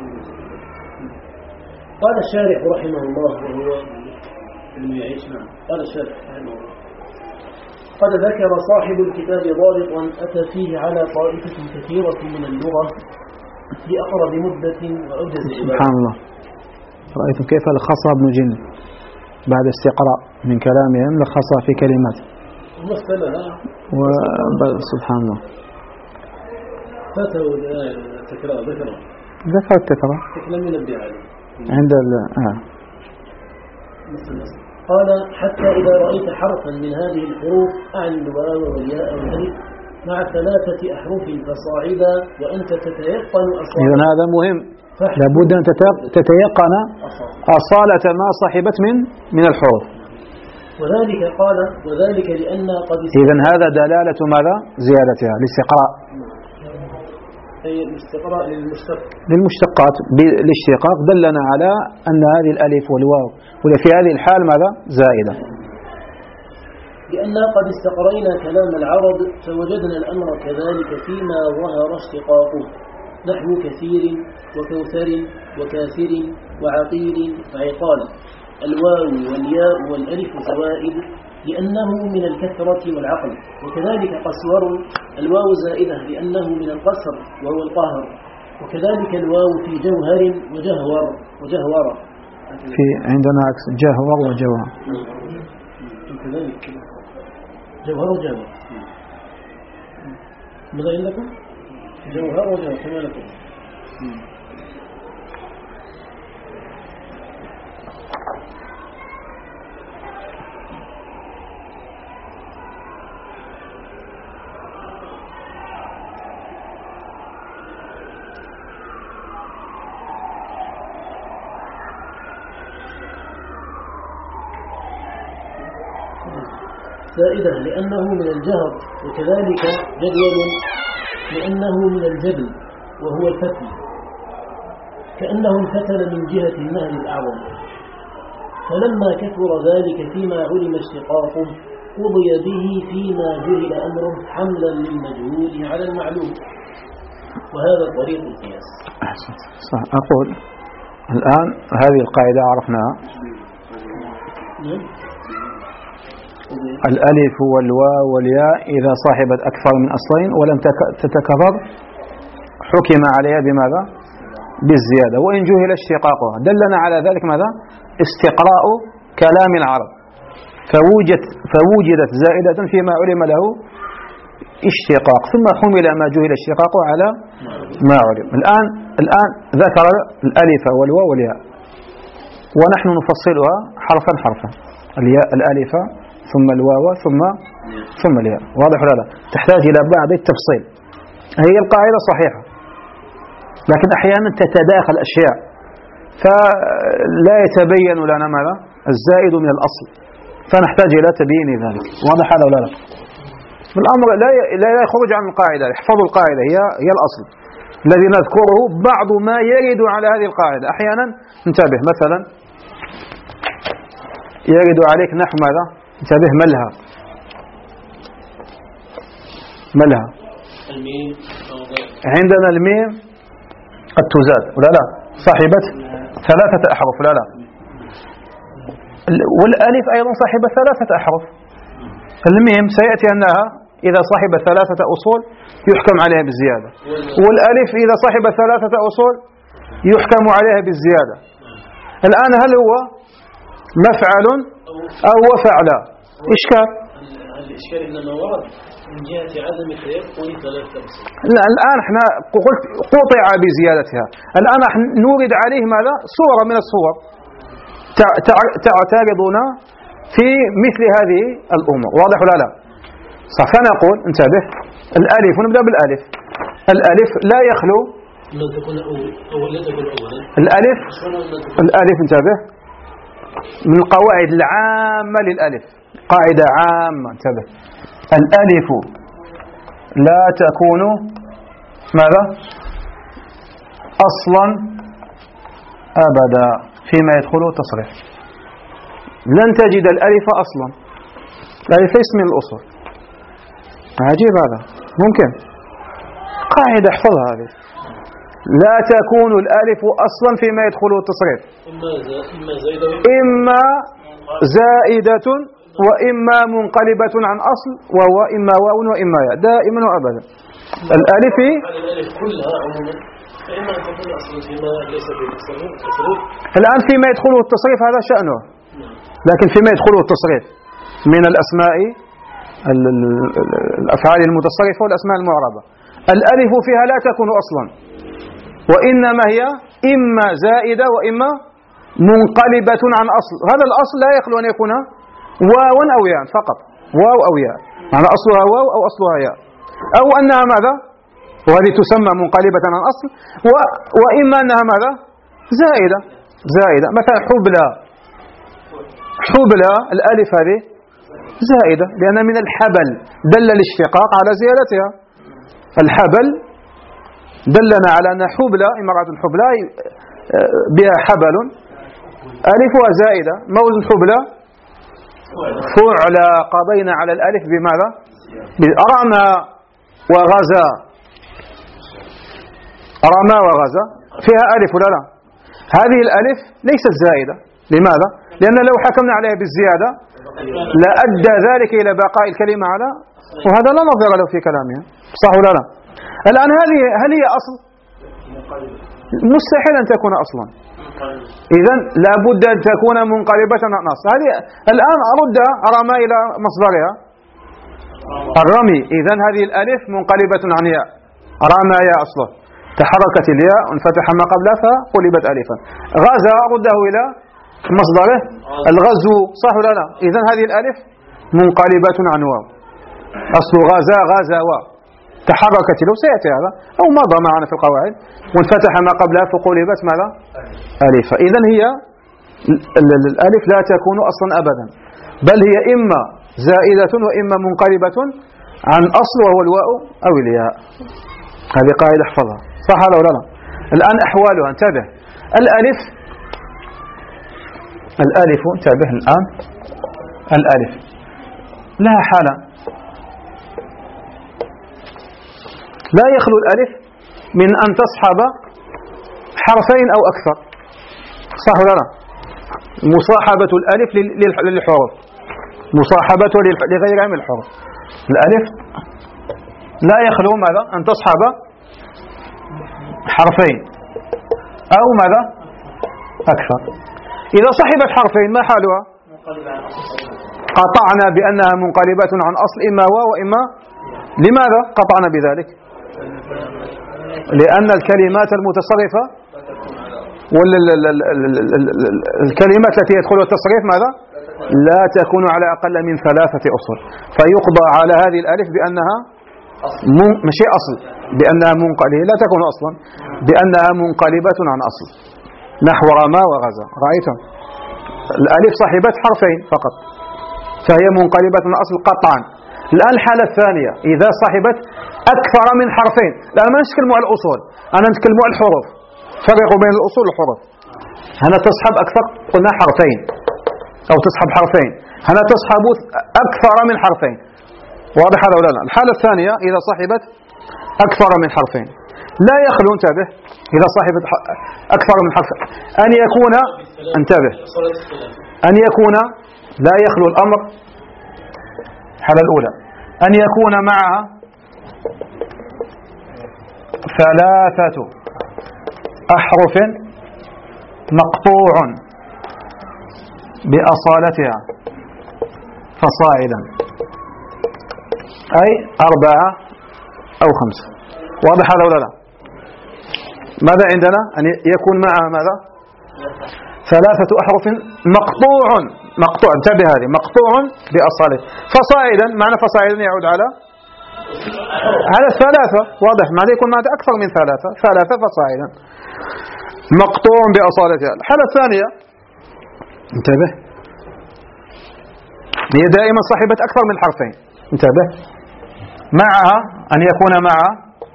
قال الشارح رحمه الله وهو الميعيش. نعم قال الشارح رحمه الله قد ذكر صاحب الكتاب ضابطا أتى فيه على طائفة كثيرة من اللغة بأقرب مدة وأوجز عبارة. سبحان الله. رأيتم كيف لخص ابن جن بعد استقراء من كلامهم لخص في كلمات وسبحان الله فتوا التكرار ذكر ذكر التكرار لم ينبه عليه عند ال آه. قال حتى إذا رأيت حرفا من هذه الحروف أعني الواو والياء والألف مع ثلاثة أحرف فصاعدا وأنت تتيقن أصالة. إذن هذا مهم، لابد أن تتيقن أصالة ما صاحبت من من الحروف. وذلك قال وذلك لأن قد إذن هذا دلالة ماذا؟ زيادتها الاستقراء. أي الاستقراء للمشتق للمشتقات بالاشتقاق دلنا على أن هذه الألف والواو وفي هذه الحال ماذا؟ زائدة. لأن قد استقرينا كلام العرب فوجدنا الأمر كذلك فيما ظهر اشتقاقه نحو كثير وكوثر وكاثر وعقيل وعقال. الواو والياء والألف زوائد لأنه من الكثرة والعقل. وكذلك قسور الواو زائدة لأنه من القسر وهو القهر. وكذلك الواو في جوهر وجهور وجهور في عندنا عكس جهور وجوهر. كذلك جوهر وجهور. ماذا عندكم؟ جوهر وجهور كما لكم. زائدة لأنه من الجهر. وكذلك جدول لأنه من الجبل وهو الفتل كأنه انفتل من جهة النهر الأعظم. فلما كثر ذلك فيما علم اشتقاقه قضي به فيما جهل أمره حملا للمجهول على المعلوم. وهذا طريق القياس. صح. أقول الآن هذه القاعدة عرفناها. الألف والواو والياء إذا صاحبت أكثر من أصلين ولم تتكرر حكم عليها بماذا؟ بالزيادة وإن جهل اشتقاقها. دلنا على ذلك ماذا؟ استقراء كلام العرب فوجدت, فوجدت زائدة فيما علم له اشتقاق ثم حمل ما جهل اشتقاقه على ما علم. الآن الآن ذكر الألف والواو والياء ونحن نفصلها حرفا حرفا. الياء الألف ثم الواو ثم ثم الياء. واضح ولا لا؟ تحتاج إلى بعض التفصيل. هي القاعدة صحيحة لكن أحيانا تتداخل أشياء فلا يتبين لنا ماذا الزائد من الأصل، فنحتاج إلى تبيين ذلك. واضح هذا ولا لا؟ الأمر لا لا يخرج عن القاعدة. احفظوا القاعدة، هي هي الأصل الذي نذكره بعض ما يرد على هذه القاعدة. أحيانا انتبه، مثلا يرد عليك نحو ماذا؟ انتبه، ملها ملها عندنا الميم قد تزاد ولا لا؟ صاحبة ثلاثة أحرف ولا لا؟ والألف أيضا صاحبة ثلاثة أحرف. الميم سيأتي أنها إذا صاحب ثلاثة أصول يحكم عليها بالزيادة، والألف إذا صاحب ثلاثة أصول يحكم عليها بالزيادة. الآن هل هو مفعل أو وفعل؟ إشكال. الإشكال إنما ورد من جهة عدم تيقن ثلاثة أصول. لا، الآن احنا قلت قطع بزيادتها، الآن نورد عليه ماذا؟ صورة من الصور تعترضنا في مثل هذه الأمور. واضح ولا لا؟ صح. فنقول انتبه، الألف، ونبدأ بالألف. الألف لا يخلو الألف الألف انتبه من القواعد العامة للألف، قاعدة عامة انتبه، الألف لا تكون ماذا؟ أصلا أبدا فيما يدخله التصريف. لن تجد الألف أصلا، الألف اسم من الأصول. عجيب هذا، ممكن قاعدة احفظها هذه، لا تكون الألف أصلا فيما يدخله التصريف، إما زائدة وإما منقلبة عن أصل، وهو إما واو وإما ياء، دائما وأبدا. الألف كلها عموما فإما أن تكون أصلا فيما ليس بالتصريف. الآن فيما يدخله التصريف هذا شأنه، لكن فيما يدخله التصريف من الأسماء الأفعال المتصرفة والأسماء المعربة، الألف فيها لا تكون أصلا، وإنما هي إما زائدة وإما منقلبة عن أصل. هذا الأصل لا يخلو أن يكون واو أو ياء فقط، واو أو ياء، معنى أصلها واو أو أصلها ياء، أو أنها ماذا؟ وهذه تسمى منقلبة عن أصل، و... وإما أنها ماذا؟ زائدة زائدة. مثلا حبلى، حبلى الألف هذه زائدة لأن من الحبل، دل الاشتقاق على زيادتها. الحبل دلنا على أن حبلى امرأة حبلى بها حبل ألفها زائدة. موز حبلى فعلى، قضينا على الألف بماذا؟ رمى وغزا، رمى وغزا فيها ألف ولا لا؟ هذه الألف ليست زائدة. لماذا؟ لأن لو حكمنا عليها بالزيادة لأدى ذلك إلى بقاء الكلمة على، وهذا لا نظير له في كلامها. صح ولا لا؟ الآن هذه هل هي أصل؟ مستحيل أن تكون أصلا، إذن لابد أن تكون منقلبة عن أصل. هذه الآن أرد رمى إلى مصدرها الرمي، إذن هذه الألف منقلبة عن ياء، رمى ياء أصله، تحركت الياء وانفتح ما قبلها فقلبت ألفا. غزا أرده إلى مصدره الغزو، صح ولا لا؟ إذن هذه الألف منقلبة عن واو، أصل غزا غزا واو، تحركت له، سيأتي هذا أو مضى معنا في القواعد، وانفتح ما قبلها فقلبت ماذا؟ ألفا. إذن هي الألف لا تكون أصلا أبدا، بل هي إما زائدة وإما منقلبة عن أصل وهو الواو أو الياء. هذه قاعدة احفظها، صح هذا ولا لا؟ الآن أحوالها انتبه. الألف الألف انتبه الآن، الألف لها حالة، لا يخلو الألف من أن تصحب حرفين أو أكثر، صح ولا لا؟ مصاحبة الألف للحروف، مصاحبته لغيرها من الحروف. الألف لا يخلو ماذا؟ أن تصحب حرفين أو ماذا؟ أكثر. إذا صحبت حرفين ما حالها؟ قطعنا بأنها منقلبة عن أصل، إما واو وإما. لماذا قطعنا بذلك؟ لأن الكلمات المتصرفة والكلمات التي يدخل التصريف ماذا؟ لا تكون على أقل من ثلاثة أصول، فيقضى على هذه الألف بأنها مش أصل، بأنها منقلبة، لا تكون أصلا، بأنها منقلبة عن أصل، نحو رمى وغزا. رأيتم؟ الألف صاحبة حرفين فقط فهي منقلبة من أصل قطعا. الآن الحالة الثانية إذا صاحبت أكثر من حرفين. الآن ما نتكلموا على الأصول، أنا نتكلموا على الحروف. فرقوا بين الأصول والحروف. هنا تصحب أكثر قلنا حرفين أو تصحب حرفين، هنا تصحب أكثر من حرفين. واضح هذا ولا لا؟ الحالة الثانية إذا صاحبت أكثر من حرفين لا يخلو، انتبه، إذا صاحبت أكثر من حرف أن يكون، انتبه، أن يكون لا يخلو الأمر. الحالة الأولى أن يكون معها ثلاثة أحرف مقطوع بأصالتها فصاعدا، أي أربعة أو خمسة. واضح هذا ولا لا؟ ماذا عندنا؟ أن يكون معها ماذا؟ ثلاثة أحرف مقطوع، مقطوع، انتبه هذه، مقطوع بأصالته فصاعدا. معنى فصاعدا يعود على على الثلاثة. واضح؟ ماذا يكون معها أكثر من ثلاثة، ثلاثة فصاعدا، مقطوع بأصالتها. الحالة الثانية انتبه هي دائما صاحبة أكثر من حرفين، انتبه، معها أن يكون معها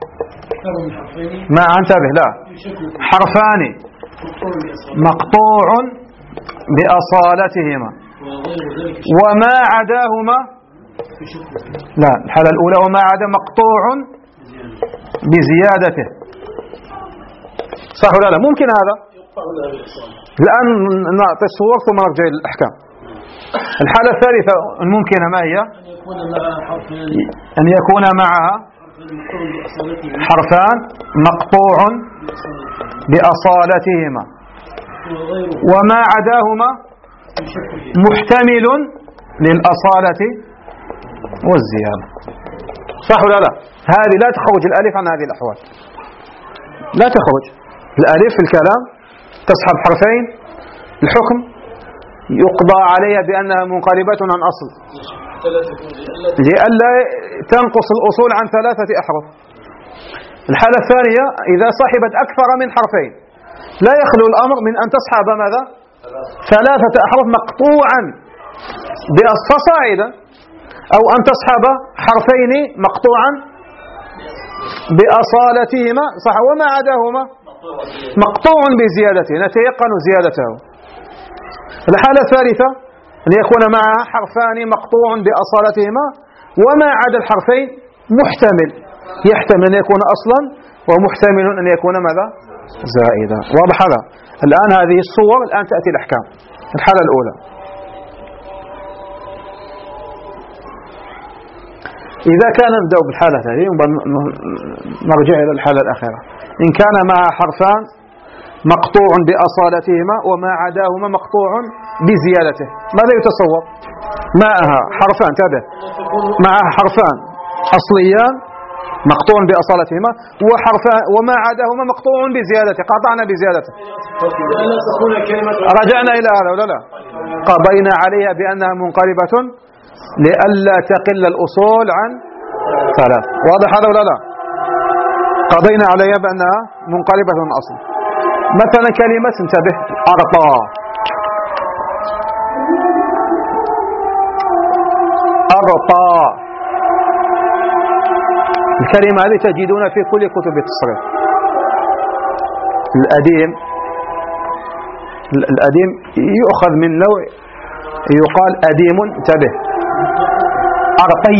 مع، انتبه، لا، حرفان مقطوع بأصالتهما وما عداهما، لا، الحالة الأولى وما عدا مقطوع بزيادته. صح ولا لا؟ ممكن هذا. الآن نعطي الصور ثم نرجع للأحكام. الحالة الثالثة الممكنة ما هي؟ أن يكون معها حرفان مقطوع بأصالتهما وما عداهما محتمل للأصالة والزيادة. صح ولا لا؟ هذه لا تخرج الألف عن هذه الأحوال، لا تخرج الألف في الكلام، تصحب حرفين، الحكم يقضى عليها بأنها منقلبة عن أصل لئلا تنقص الأصول عن ثلاثة أحرف. الحالة الثانية إذا صاحبت أكثر من حرفين لا يخلو الأمر من أن تصحب ماذا؟ ثلاثة أحرف مقطوعا بأصاعدا، أو أن تصحب حرفين مقطوعا بأصالتهما، صح، وما عداهما مقطوع بزيادته، نتيقن زيادته. الحالة الثالثة أن يكون معها حرفان مقطوع بأصالتهما وما عدا الحرفين محتمل، يحتمل أن يكون أصلا ومحتمل أن يكون ماذا؟ زائدا. واضح هذا؟ الآن هذه الصور، الآن تأتي الأحكام. الحالة الأولى إذا كان نبدأ بالحالة هذه نرجع إلى الحالة الأخيرة. إن كان معها حرفان مقطوع بأصالتهما وما عداهما مقطوع بزيادته، ماذا يتصور؟ معها حرفان، تابع، معها حرفان أصليان مقطوع بأصالتهما وحرفان وما عداهما مقطوع بزيادته، قطعنا بزيادته. رجعنا إلى هذا ولا لا؟ قضينا عليها بأنها منقلبة لئلا تقل الأصول عن ثلاث. واضح هذا ولا لا؟ قضينا عليها بأنها منقلبة من أصل. مثلا كلمة، انتبه، أرطى، أرطى، الكلمة هذه تجدون في كل كتب التصريف. الأديم، الأديم يؤخذ من نوع يقال أديم، انتبه، أرطي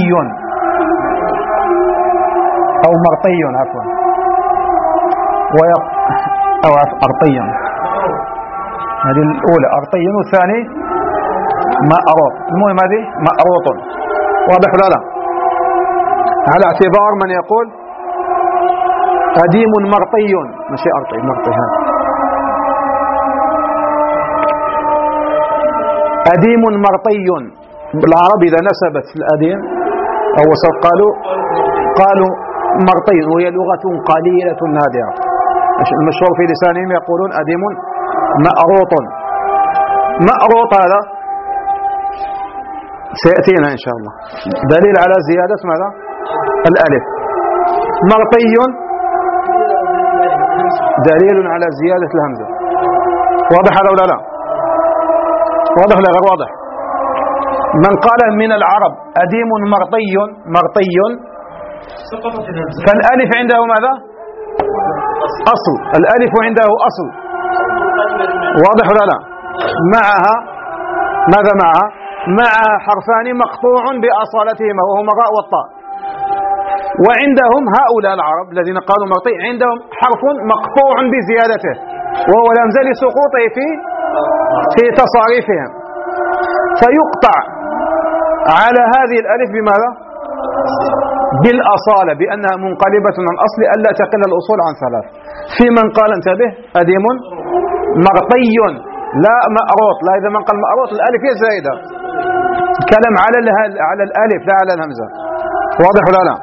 أو مرطي عفوا، ويق أو أرطي، هذه الأولى أرطي، والثاني مأروط. المهم هذه مأروط. واضح ولا لا؟ على اعتبار من يقول أديم مرطي، ماشي أرطي، مرطي هذا أديم مرطي. بالعرب إذا نسبت الأديم أو وصل قالوا قالوا مرطي، وهي لغة قليلة نادرة. المشهور في لسانهم يقولون أديم مأروط. مأروط هذا سيأتينا إن شاء الله دليل على زيادة ماذا؟ الألف. مرطي دليل على زيادة الهمزة. واضح هذا ولا لا؟ واضح ولا غير واضح؟ من قال من العرب أديم مرطي مرطي فالألف عنده ماذا؟ أصل. الألف عنده أصل. واضح ولا لا؟ معها ماذا معها؟ معها حرفان مقطوع بأصالتهما وهما الراء والطاء. وعندهم هؤلاء العرب الذين قالوا مرطي عندهم حرف مقطوع بزيادته وهو الهمزة لسقوطه في في تصاريفهم، فيقطع على هذه الألف بماذا؟ بالأصالة، بأنها منقلبة عن أصل ألا تقل الأصول عن ثلاث. في من قال انتبه أديم مرطي لا مأروط، لا إذا من قال مأروط الألف هي زائدة، كلام على على الألف لا على الهمزة. واضح ولا لا؟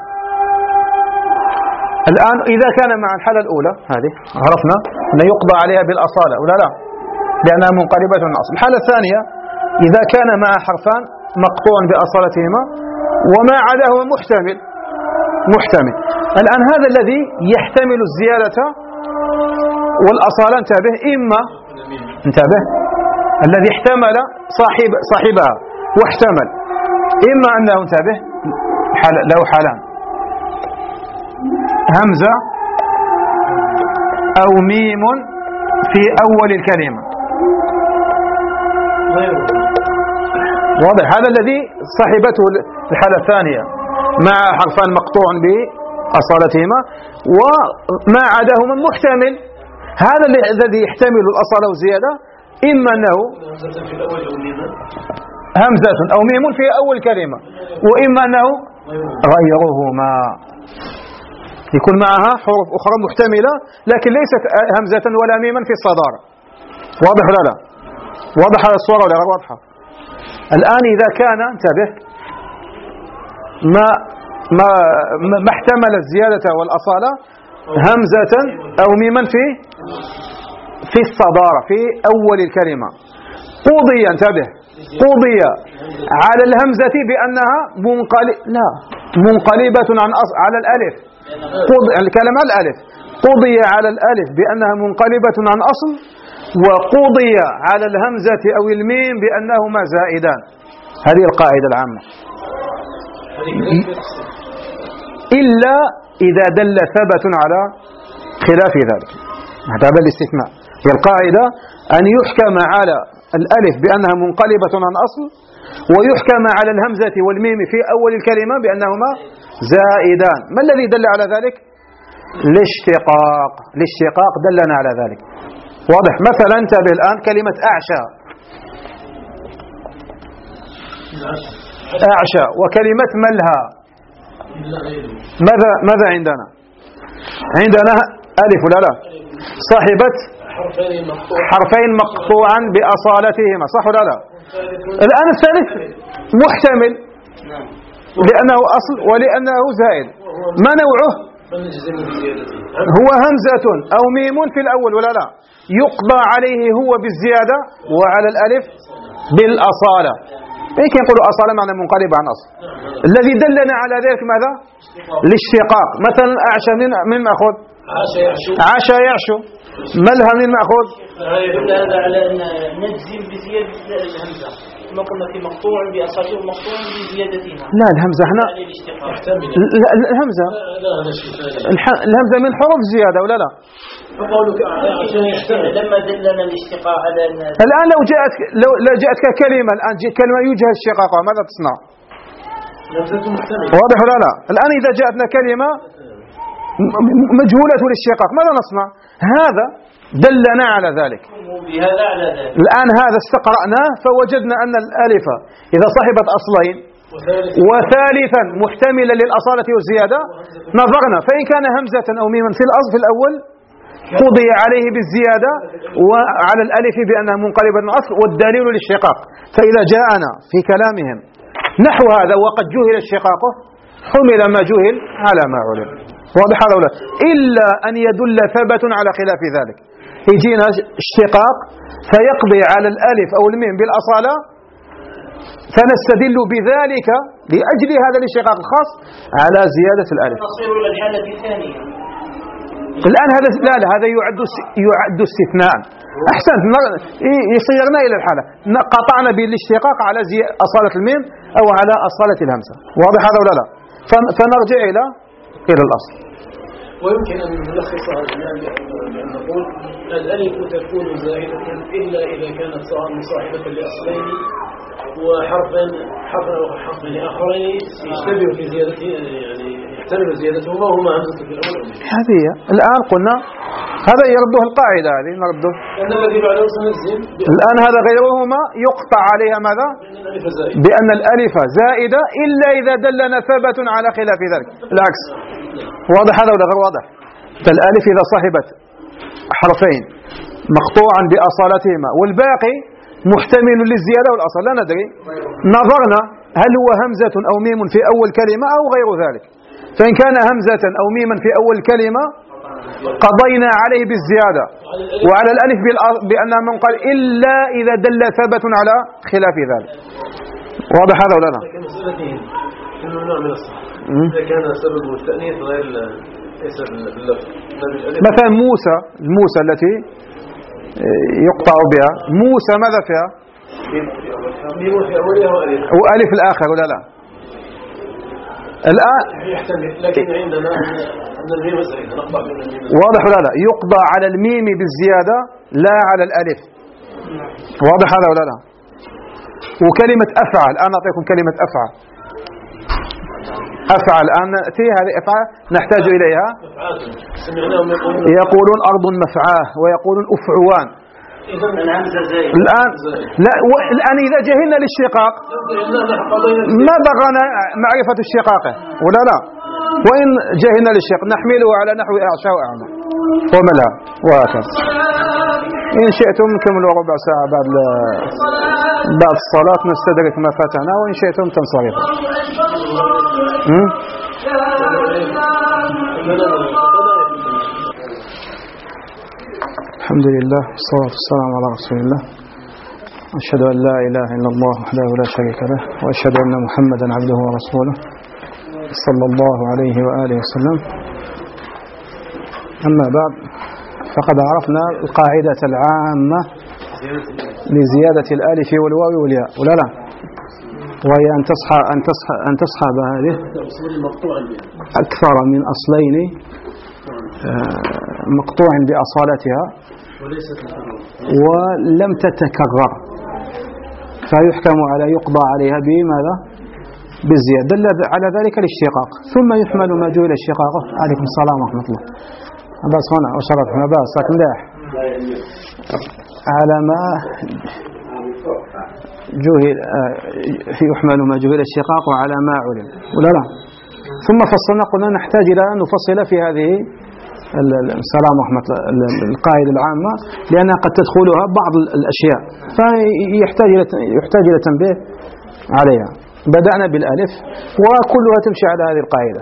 الآن إذا كان مع الحالة الأولى هذه عرفنا أن يقضى عليها بالأصالة ولا لا؟ لأنها منقلبة عن أصل. الحالة الثانية إذا كان مع حرفان مقطوع بأصالتهما وما عداه محتمل محتمل. الآن هذا الذي يحتمل الزيادة والأصالة انتبه، إما انتبه الذي احتمل صاحب صاحبها واحتمل، إما أنه انتبه حال له حالان: همزة أو ميم في أول الكلمة. واضح؟ هذا الذي صاحبته الحالة الثانية مع حرفان مقطوع بأصالتهما وما عداهما محتمل. هذا الذي يحتمل الأصالة والزيادة إما أنه همزة أو ميم في أول كلمة، وإما أنه غيرهما يكون معها حروف أخرى محتملة لكن ليست همزة ولا ميما في الصدارة. واضح ولا لا؟ واضح على الصورة ولا غير واضحة؟ الآن إذا كان انتبه ما ما ما احتمل الزيادة والأصالة همزة أو ميما في في الصدارة في أول الكلمة، قضي انتبه قضي على الهمزة بأنها منقلب لا منقلبة عن أصل على الألف. الكلمة الألف قضي على الألف بأنها منقلبة عن أصل، وقضي على الهمزة أو الميم بأنهما زائدان. هذه القاعدة العامة، إلا إذا دل ثبت على خلاف ذلك. هذا الاستثناء. هي القاعدة أن يحكم على الألف بأنها منقلبة عن أصل، ويحكم على الهمزة والميم في أول الكلمة بأنهما زائدان. ما الذي دل على ذلك؟ الاشتقاق. الاشتقاق دلنا على ذلك. واضح؟ مثلا انتبه الآن كلمة أعشى أعشى وكلمة ملهى، ماذا ماذا عندنا؟ عندنا ألف ولا لا؟ صاحبة حرفين مقطوعا بأصالتهما، صح ولا لا؟ الآن الثالث محتمل لأنه أصل ولأنه زائد. ما نوعه؟ هو همزة أو ميم في الأول ولا لا؟ يقضى عليه هو بالزيادة وعلى الألف بالأصالة. يمكن يقولوا أصالة معنى منقلب عن أصل. الذي دلنا على ذلك ماذا؟ الاشتقاق. مثلا أعشى من من مأخذ؟ عاشى يعشو. ملهى من مأخذ؟ هذا على أن نجزم بزيادة الهمزة كما قلنا في مقطوع بأصالته ومقطوع بزيادتها. لا الهمزة هنا الهمزة الهمزة من حروف زيادة ولا لا؟ لما دلنا الاشتقاق على الآن لو جاءت لو لا جاءتك كلمة الآن كلمة يوجه اشتقاقها ماذا تصنع؟ واضح ولا لا؟ الآن إذا جاءتنا كلمة مجهولة الاشتقاق ماذا نصنع؟ هذا دلنا على ذلك. الآن هذا استقرأناه فوجدنا أن الألف إذا صاحبت أصلين وثالثا محتملا للأصالة والزيادة نظرنا، فإن كان همزة أو ميما في الأصل في الأول قضي عليه بالزيادة وعلى الألف بأنها منقلبة من الأصل والدليل الاشتقاق. فإذا جاءنا في كلامهم نحو هذا وقد جهل اشتقاقه حمل ما جهل على ما علم. واضح هذا ولا؟ إلا أن يدل ثبت على خلاف ذلك. يجينا اشتقاق فيقضي على الألف أو الميم بالأصالة فنستدل بذلك لأجل هذا الاشتقاق الخاص على زيادة الألف. نصير إلى الحالة الثانية الآن هذا لا لا هذا يعد يعد استثناء. أحسنت، يصيرنا إلى الحالة قطعنا بالاشتقاق على أصالة الميم أو على أصالة الهمزة. واضح هذا ولا لا؟ فنرجع إلى إلى الأصل. ويمكن أن نلخص هذا الكلام بأن نقول الألف تكون زائدة إلا إذا كانت مصاحبة لأصلين وحرفين حرفا أو حرفين آخرين يشتبه في زيادته، يعني يحتمل زيادتهما وهما همزة في الأول. هذه الآن قلنا هذا يرده القاعدة هذه نرده. لأن الذي بعده سنلزم الآن هذا غيرهما يقطع عليها ماذا؟ بأن الألف زائدة إلا إذا دلنا ثبت على خلاف ذلك. العكس واضح هذا ولا غير واضح؟ فالألف إذا صاحبت حرفين مقطوعا بأصالتهما والباقي محتمل للزيادة والأصل لا ندري، نظرنا هل هو همزة أو ميم في أول كلمة أو غير ذلك. فإن كان همزة أو ميما في أول كلمة قضينا عليه بالزيادة وعلى الألف بأنها منقل إلا إذا دل ثبت على خلاف ذلك. واضح هذا ولا لا؟ إنه نوع من الصح. إذا كان سبب التأنيث غير ليس باللفظ. مثلا موسى، الموسى التي يقطع بها موسى ماذا فيها؟ ميم في أولها وألف. وألف الآخر ولا لا؟ الآن يحتمل، لكن عندنا أن الميم زائدة نقطع بين الميم. واضح ولا لا؟ يقضى على الميم بالزيادة لا على الألف. واضح هذا ولا لا؟ وكلمة أفعل، الآن أعطيكم كلمة أفعل. أفعل الآن نأتي هذه أفعل نحتاج إليها. يقولون أرض مفعاه ويقولون أفعوان. الآن لا الآن إذا جهلنا للشقاق ما بغانا معرفة الشقاق ولا لا؟ وإن جهلنا للشق نحمله على نحو أعشاء وأعمى وملا وهكذا. إن شئتم كملوا ربع ساعة بعد بعد الصلاة نستدرك ما فاتنا، وإن شئتم تنصرفوا. الحمد لله والصلاة والسلام على رسول الله. أشهد أن لا إله إلا الله وحده لا شريك له، وأشهد أن محمدا عبده ورسوله صلى الله عليه وآله وسلم. أما بعد، فقد عرفنا القاعدة العامة لزيادة الألف والواو والياء ولا لا؟ وهي أن تصحب أن تصحب أن تصحب هذه أكثر من أصلين مقطوع بأصالتها ولم تتكرر، فيحكم على يقضى عليها بماذا؟ بالزيادة. دل على ذلك الاشتقاق، ثم يحمل ما جهل اشتقاقه. عليكم السلام ورحمة الله. بس هنا وشرف ما بس لكن لا على ما جهل يحمل ما جهل الشقاق وعلى ما علم ولا لا. ثم فصلنا قلنا نحتاج إلى أن نفصل في هذه السلام ورحمة القاعدة العامة، لأنها قد تدخلها بعض الأشياء فيحتاج إلى يحتاج إلى تنبيه عليها. بدأنا بالألف وكلها تمشي على هذه القاعدة،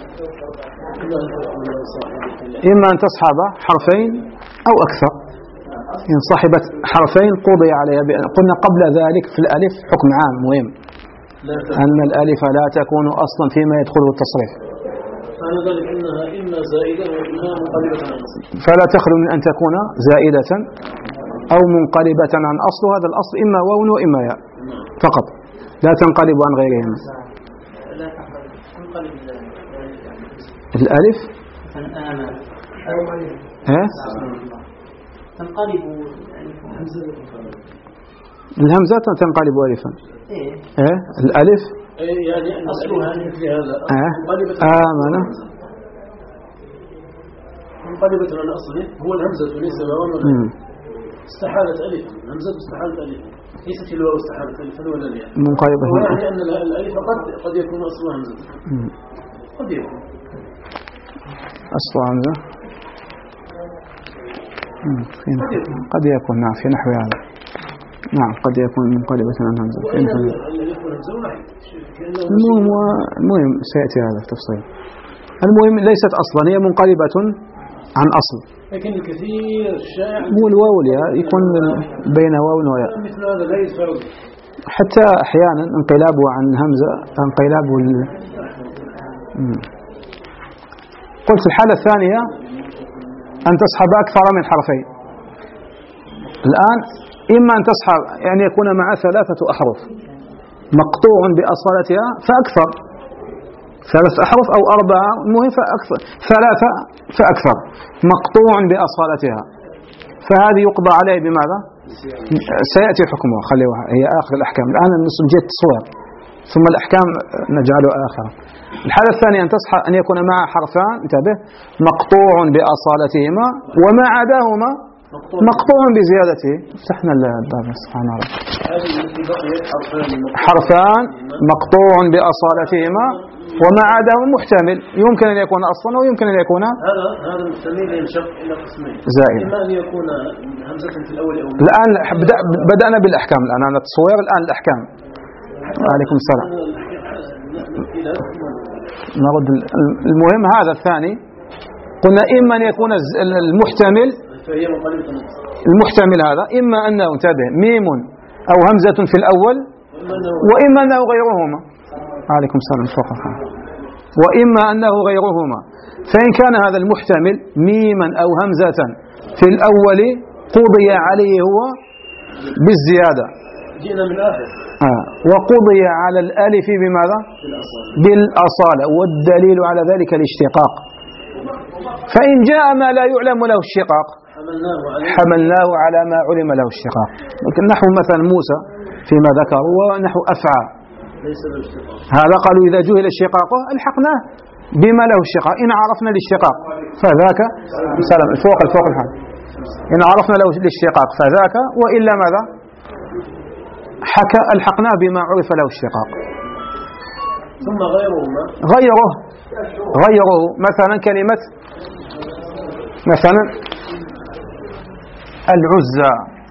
إما أن تصحب حرفين أو أكثر. إن صاحبت حرفين قضي عليها. قلنا قبل ذلك في الألف حكم عام مهم، أن الألف لا تكون أصلا فيما يدخله التصريف، فلا تخلو من أن تكون زائدة أو منقلبة عن أصل. هذا الأصل إما واو وإما ياء فقط، لا تنقلب عن غيرهما. الألف ها؟ تنقلب الهمزة تنقلب ألفا. إيه الألف يعني أصلها مثل هذا آمنة منقلبة عن أصله هو الهمزة ليس واو. استحالة ألف، همزة استحالة ألف، ليست الواو استحالة ألف ولا الياء. منقلبة يعني أن الألف قد قد يكون أصلها همزة، قد يكون أصل همزة، قد يكون نعم في نحو هذا. نعم قد يكون منقلبة عن همزة. المهم المهم سيأتي هذا في تفصيل. المهم ليست أصلا، هي منقلبة عن أصل. لكن الكثير الشائع مو الواو والياء يكون بين واو وياء. مثل هذا لا يفرق. حتى أحيانا انقلابه عن همزة انقلابه ال... قلت الحالة الثانية أن تصحب أكثر من حرفين. الآن إما أن تصحب يعني يكون مع ثلاثة أحرف مقطوع بأصالتها فأكثر، ثلاث أحرف أو أربعة، المهم فأكثر، ثلاثة فأكثر مقطوع بأصالتها، فهذه يقضى عليه بماذا؟ سيأتي حكمه، خليها هي آخر الأحكام. الآن من جهة التصوير، ثم الأحكام نجعله آخر. الحالة الثانية أن تصحى أن يكون مع حرفان، انتبه، مقطوع بأصالتهما وما عداهما مقطوع بزيادته. فتحنا الباب سبحان الله. حرفان مقطوع بأصالتهما وما عداه محتمل، يمكن أن يكون أصلا ويمكن أن يكون هذا هذا المحتمل ينشق إلى قسمين، زائد. إما أن يكون همزة في الأول أو الآن بدأ بدأنا بالأحكام، الآن أنا التصوير، الآن الأحكام. عليكم السلام. نرد المهم هذا الثاني، قلنا إما أن يكون المحتمل المحتمل هذا إما أنه انتبه ميم أو همزة في الأول وإما أنه غيرهما. عليكم السلام فوق. وإما أنه غيرهما، فإن كان هذا المحتمل ميما أو همزة في الأول قضي عليه هو بالزيادة، جئنا من آخر آه. وقضي على الألف بماذا؟ بالأصالة، والدليل على ذلك الاشتقاق. فإن جاء ما لا يعلم له الشقاق حملناه على ما علم له الشقاق. لكن نحو مثلا موسى فيما ذكر ونحو أفعى، هذا قالوا إذا جهل الشقاق الحقناه بما له الشقاق إن عرفنا الاشتقاق فذاك سلام الفوق الفوق الحال إن عرفنا له الاشتقاق فذاك، وإلا ماذا؟ حكى الحقناه بما عرف له الشقاق. ثم غيرهما غيره غيره مثلا كلمة مثلا العزى،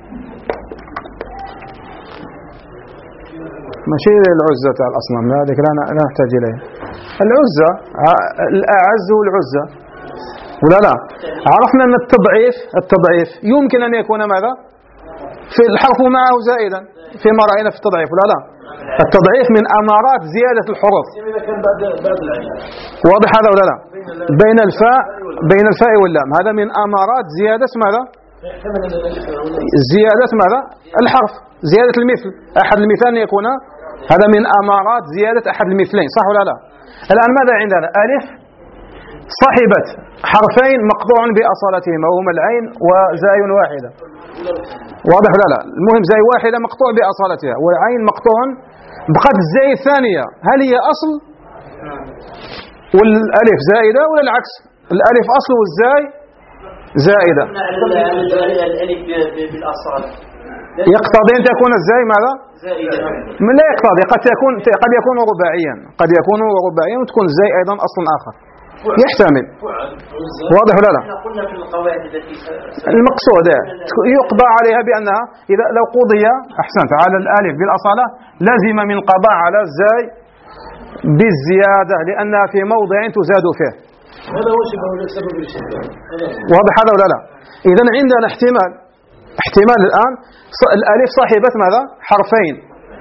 ماشي العزة تاع الأصنام، هذيك لا نحتاج إليها. العزة الأعز والعزة ولا لا؟ عرفنا أن التضعيف التضعيف يمكن أن يكون ماذا؟ في الحرف معه زائدا فيما رأينا في التضعيف ولا لا؟ التضعيف من أمارات زيادة الحروف. واضح هذا ولا لا؟ بين الفاء بين الفاء واللام، هذا من أمارات زيادة ماذا؟ زيادة ماذا؟ الحرف، زيادة المثل، أحد المثلين يكون هذا من أمارات زيادة أحد المثلين، صح ولا لا؟ الآن ماذا عندنا؟ ألف صاحبت حرفين مقطوع بأصالتهما وهما العين وزاي واحدة، واضح ولا لا؟ المهم زاي واحدة مقطوع بأصالتها والعين مقطوع، بقت الزاي الثانية هل هي أصل والألف زائدة ولا العكس؟ الألف أصل والزاي زائدة. الألف بالأصالة يقتضي أن تكون الزاي ماذا؟ زائدة. من لا يقتضي، قد يكون قد يكون رباعيا، قد يكون رباعيا وتكون الزاي أيضا أصل آخر، يحتمل. واضح ولا لا؟ قلنا في القواعد التي المقصود يقضى عليها بأنها إذا لو قضي أحسنت على الألف بالأصالة لازم من قضاء على الزاي بالزيادة لأنها في موضع تزاد فيه. هذا هو سبب الاشتقاق. واضح هذا ولا لا؟ إذن عندنا احتمال احتمال الآن الألف صاحبة ماذا؟ حرفين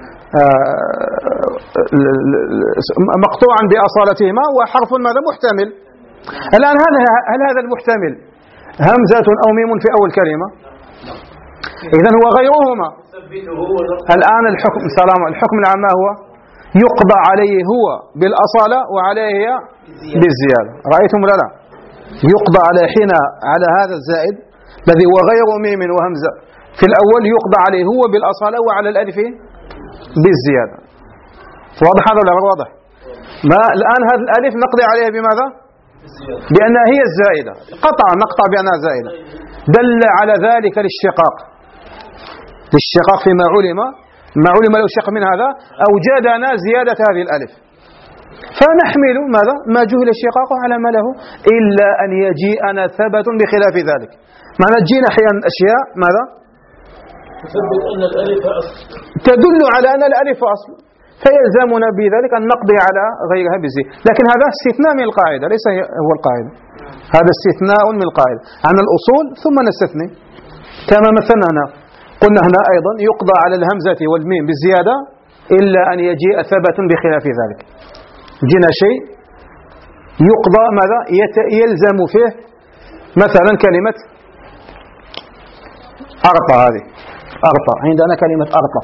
مقطوعا بأصالتهما وحرف ماذا؟ محتمل. الآن هذا هل هذا المحتمل همزة أو ميم في أول كلمة؟ إذن هو غيرهما. الآن الحكم سلام الحكم العام ما هو؟ يقضى عليه هو بالأصالة وعليه هي بالزيادة. رأيتم ولا لا؟ يقضى على حين على هذا الزائد الذي هو غير ميم وهمزة في الأول يقضى عليه هو بالأصالة وعلى الألف بالزيادة. واضح هذا ولا واضح؟ ما الآن هذا الألف نقضي عليها بماذا؟ بأنها هي الزائدة، قطع نقطع بأنها زائدة، دل على ذلك الاشتقاق الاشتقاق فيما علم ما علم لو شق من هذا أوجدنا زيادة هذه الألف، فنحمل ماذا؟ ما جهل الشقاق على ما له إلا أن يجيئنا ثبت بخلاف ذلك. معنى تجينا أحيانا أشياء ماذا؟ تثبت أن الألف أصل، تدل على أن الألف أصل، فيلزمنا بذلك أن نقضي على غيرها بزي. لكن هذا استثناء من القاعدة ليس هو القاعدة، هذا استثناء من القاعدة عن الأصول ثم نستثني كما مثلنا هنا. قلنا هنا أيضا يقضى على الهمزة والميم بالزيادة إلا أن يجيء ثبت بخلاف ذلك. جينا شيء يقضى ماذا؟ يلزم فيه مثلا كلمة أرطى، هذه أرطى، عندنا كلمة أرطى،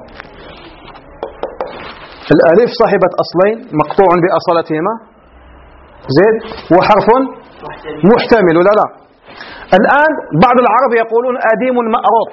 الألف صاحبة أصلين مقطوع بأصالتهما زين وحرف محتمل ولا لا؟ الآن بعض العرب يقولون أديم مأروط،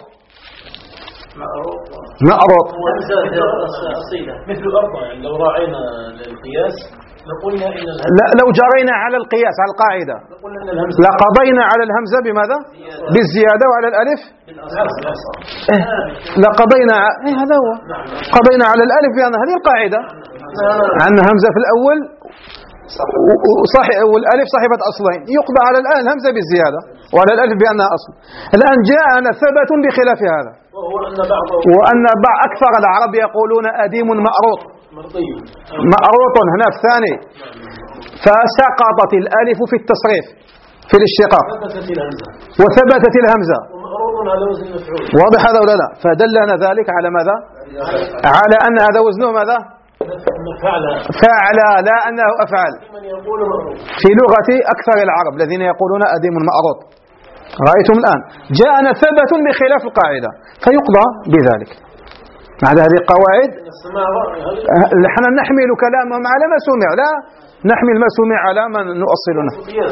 مأروط مثل الأربعة، يعني لو راعينا القياس لقلنا إن لا، لو جرينا على القياس على القاعدة لقضينا على الهمزة بماذا؟ بالزيادة، وعلى الألف إيه؟ لقضينا ع... إيه هذا هو، قضينا على الألف بأن هذه القاعدة، أن همزة في الأول صح... والألف صاحبة أصلين، يقضى على الآن الهمزة بالزيادة وعلى الألف بأنها أصل. الآن جاءنا ثبت بخلاف هذا، وأن بعض أكثر العرب يقولون أديم مأروط، مأروط هنا الثاني، فسقطت الألف في التصريف في الاشتقاق وثبتت الهمزة، واضح هذا ولا لا؟ فدلنا ذلك على ماذا؟ على أن هذا وزنه ماذا؟ فعل، لا أنه أفعل، في لغة أكثر العرب الذين يقولون أديم مأروط. رأيتم الآن جاءنا ثبت بخلاف القاعدة فيقضى بذلك. بعد هذه القواعد نحن نحمل كلامهم على ما سمع، لا نحمل ما سمع على ما نؤصلنا.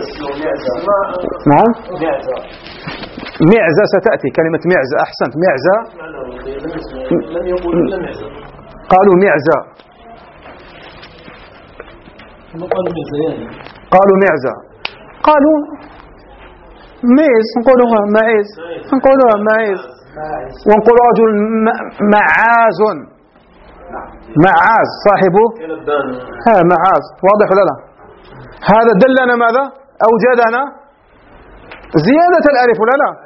نعم، معزة ستأتي، كلمة معزة، أحسنت، معزة، قالوا معزة، قالوا معزة، قالوا ميز، نقولوها معيز، نقولوها معيز، ونقول رجل معاز، معاز صاحبه ها معاز، واضح ولا لا؟ هذا دلنا ماذا؟ أوجدنا زيادة الألف ولا لا؟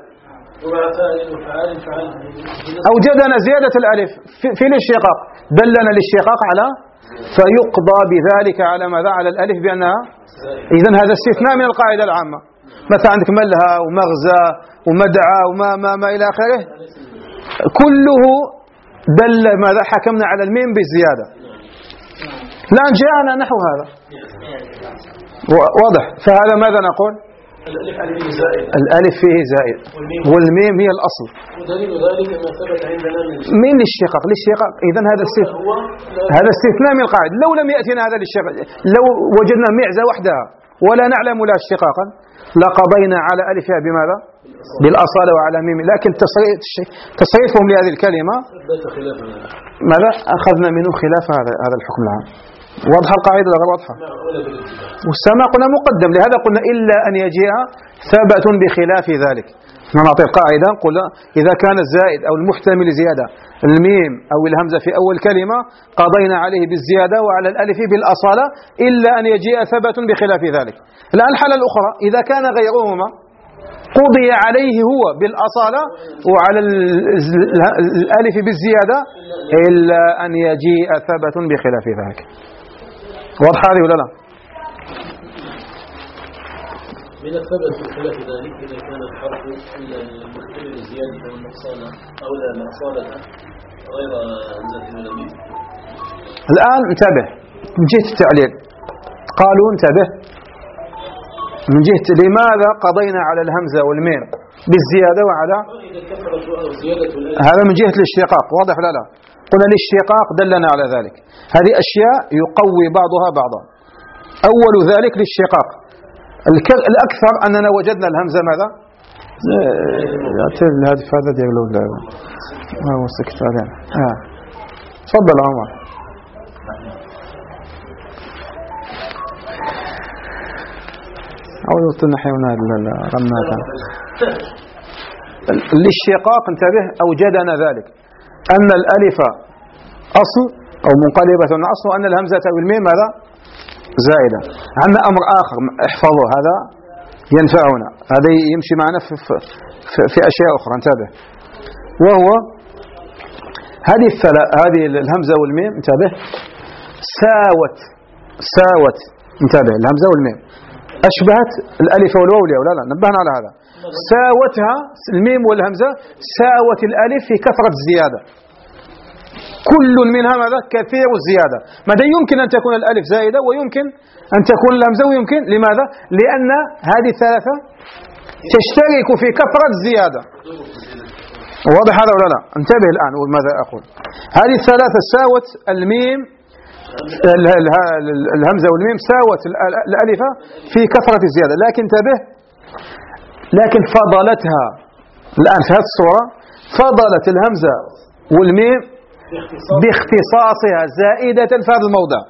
أوجدنا زيادة الألف في, في الاشتقاق، دلنا الاشتقاق على فيقضى بذلك على ماذا؟ على الألف بأنها، إذن هذا استثناء من القاعدة العامة. مثلا عندك ملهى ومغزى ومدعى وما ما ما إلى آخره، كله دل ماذا؟ حكمنا على الميم بالزيادة. الآن جاءنا نحو هذا واضح، فهذا ماذا نقول؟ الألف فيه زائد والميم هي الأصل، ودليل ذلك ما ثبت عندنا من الاشتقاق، الاشتقاق إذن هذا استثناء، هذا استثناء من القاعدة. لو لم يأتينا هذا الاشتقاق، لو وجدنا معزة وحدها ولا نعلم لها اشتقاقا لقضينا على ألفها بماذا؟ بالأصالة وعلى ميم، لكن تصريفهم لهذه الكلمة ماذا؟ أخذنا منه خلاف هذا هذا الحكم العام. واضحة القاعدة غير واضحة؟ والسماع قلنا مقدم، لهذا قلنا إلا أن يجيء ثبت بخلاف ذلك. نعطي القاعدة، قلنا إذا كان الزائد أو المحتمل زيادة الميم أو الهمزة في أول كلمة قضينا عليه بالزيادة وعلى الألف بالأصالة إلا أن يجيء ثبت بخلاف ذلك. الآن الحالة الأخرى إذا كان غيرهما قضي عليه هو بالأصالة وعلى الألف بالزيادة إلا أن يجيء ثبت بخلاف ذلك. واضح هذه ولا لا؟ من الثبت بخلاف ذلك إذا كان الحرف المحتمل الزيادة أو النقصانة أو لا الأصالة غير همزة ولا ميم. الآن انتبه من جهة التعليل، قالوا انتبه من جهة لماذا قضينا على الهمزة والميم بالزيادة وعلى هذا من جهة الاشتقاق، واضح لا لا؟ قلنا الاشتقاق دلنا على ذلك، هذه أشياء يقوي بعضها بعضا. أول ذلك الاشتقاق، الأكثر أننا وجدنا الهمزة ماذا؟ هذا هذا ديالو لا هو سكت علينا. اه تفضل عمر. أول وقت نحيونا رمنا الاشتقاق، انتبه أوجدنا ذلك أن الألف أصل أو منقلبة أصل، وأن الهمزة والميم ماذا؟ زائدة. عندنا أمر آخر احفظوا هذا ينفعنا، هذا يمشي معنا في, في, في أشياء أخرى، انتبه، وهو هذه الثلاث، هذه الهمزة والميم انتبه ساوت ساوت انتبه الهمزة والميم أشبهت الألف والواو ولا لا؟ نبهنا على هذا. ساوتها الميم والهمزة ساوت الألف في كثرة الزيادة، كل منها ماذا؟ كثير الزيادة. ماذا يمكن أن تكون الألف زائدة ويمكن أن تكون الهمزة، ويمكن لماذا؟ لأن هذه الثلاثة تشترك في كثرة الزيادة. واضح هذا ولا لا؟ انتبه الآن وماذا أقول. هذه الثلاثة ساوت الميم الهمزة والميم ساوت الألفة في كثرة الزيادة، لكن انتبه، لكن فضلتها الآن في هذه الصورة فضلت الهمزة والميم باختصاصها زائدة في هذا الموضع.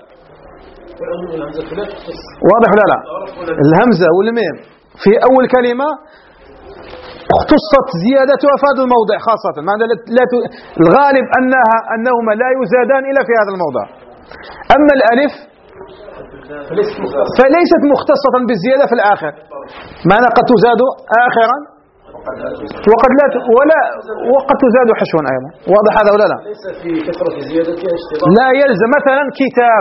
واضح ولا لا؟ الهمزة والميم في أول كلمة اختصت زيادتها في هذا الموضع خاصة، معنى لا ت... الغالب أنها أنهما لا يزادان إلا في هذا الموضع. أما الألف فليست مختصة بالزيادة في الآخر، معنى قد تزاد آخرا وقد لا ت... ولا وقد تزاد حشوا أيضا. واضح هذا ولا لا؟ ليس في كثرة زيادتها اشتراك. لا يلزم مثلا كتاب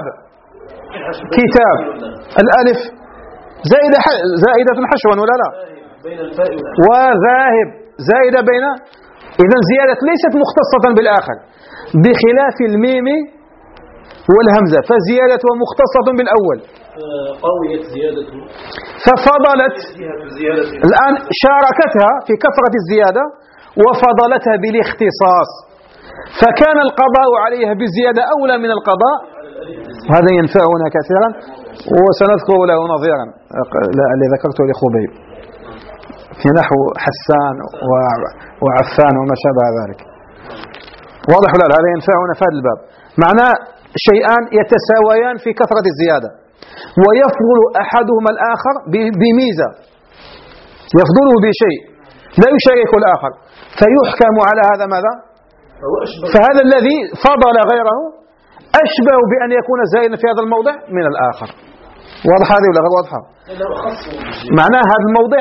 كتاب الألف زائدة ح... زائدة حشوا ولا لا؟ بين الفاء وذاهب زائدة بين، إذن زيادة ليست مختصة بالآخر بخلاف الميم والهمزة فزيادتها مختصة بالأول. قوية زيادته ففضلت الآن شاركتها في كثرة الزيادة وفضلتها بالاختصاص، فكان القضاء عليها بالزيادة أولى من القضاء. هذا ينفعنا كثيرا وسنذكر له نظيرا اللي ذكرته لخبيب في نحو حسان وعفان وما شابه ذلك. واضح ولا لا؟ هذا ينفعنا في هذا الباب. معناه شيئان يتساويان في كثرة الزيادة ويفضل أحدهما الآخر بميزة، يفضله بشيء لا يشارك الآخر، فيحكم على هذا ماذا؟ فهذا الذي فضل غيره أشبه بأن يكون زائدا في هذا الموضع من الآخر. واضح هذه ولا غير واضحة؟ معناه هذا الموضع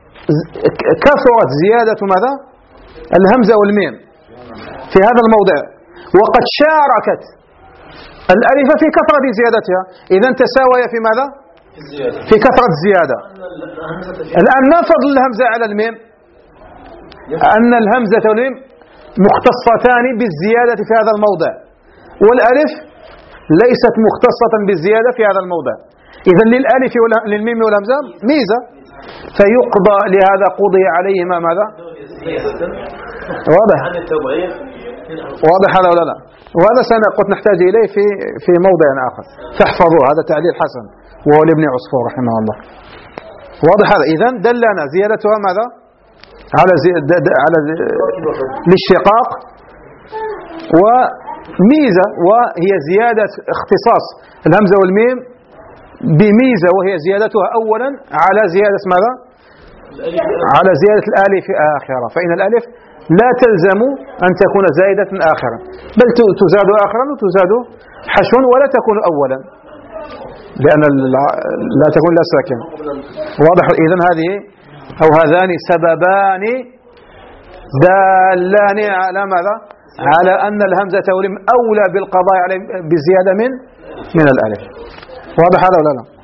كثرت زيادة ماذا؟ الهمزة والميم في هذا الموضع، وقد شاركت الألف في كثرة زيادتها، إذن تساوي في ماذا؟ في كثرة الزيادة. الآن ما فضل الهمزة على الميم؟ أن الهمزة والميم مختصتان بالزيادة في هذا الموضع، والألف ليست مختصة بالزيادة في هذا الموضع. إذن للألف للميم والهمزة ميزة، فيقضى لهذا قضي عليهما ماذا؟ واضح؟ واضح هذا ولا لا؟ وهذا سنقول نحتاج إليه في في موضع آخر فاحفظوه. هذا تعليل حسن وهو لابن عصفور رحمه الله. واضح هذا؟ إذن دلنا زيادتها ماذا؟ على زي... د... د... على زي... الاشتقاق وميزة، وهي زيادة اختصاص الهمزة والميم بميزة، وهي زيادتها أولا على زيادة ماذا؟ على زيادة الألف آخرة، فإن الألف لا تلزم أن تكون زائدة آخرا، بل تزاد آخرا وتزاد حشوا ولا تكون أولا، لأن لا تكون لا ساكن. واضح؟ إذن هذه أو هذان سببان دالان على ماذا؟ على أن الهمزة والميم أولى بالقضاء عليه بزيادة من من الألف. واضح هذا ولا لا؟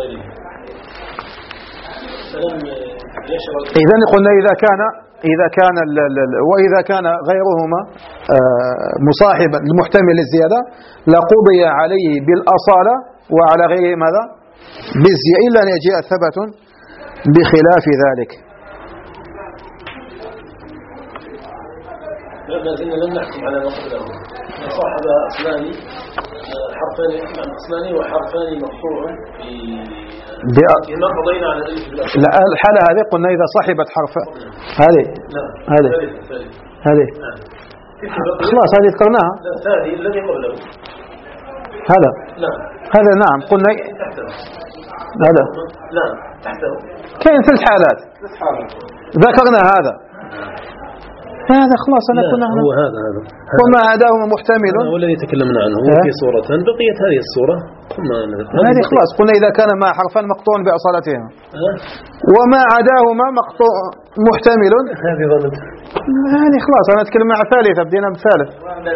إذن قلنا إذا كان إذا كان وإذا كان غيرهما مصاحبا المحتمل للزيادة لقضي عليه بالأصالة وعلى غيره ماذا؟ بالزيادة، إلا أن يجيء ثبت بخلاف ذلك. ما زلنا لم نحكم على ما قبله. صاحب أصلاني حرفان أصلاني وحرفان مقطوع في ما قضينا على الألف. لا الحالة هذه قلنا إذا صاحبت حرف هذه هذه هذه خلاص هذه ذكرناها. لا هذه الذي قبله هذا لا هذا نعم قلنا هذا لا تحته كاين ثلاث حالات ذكرنا هذا هذا خلاص أنا كنا هو هذا هذا وما عداهما محتمل هو الذي تكلمنا عنه في صورة بقيت هذه الصورة هذه خلاص قلنا إذا كان مع حرفان مقطوع بأصالتهما وما عداهما مقطوع محتمل هذه ظلت هذه خلاص أنا أتكلم مع ثالثة بدينا بثالث.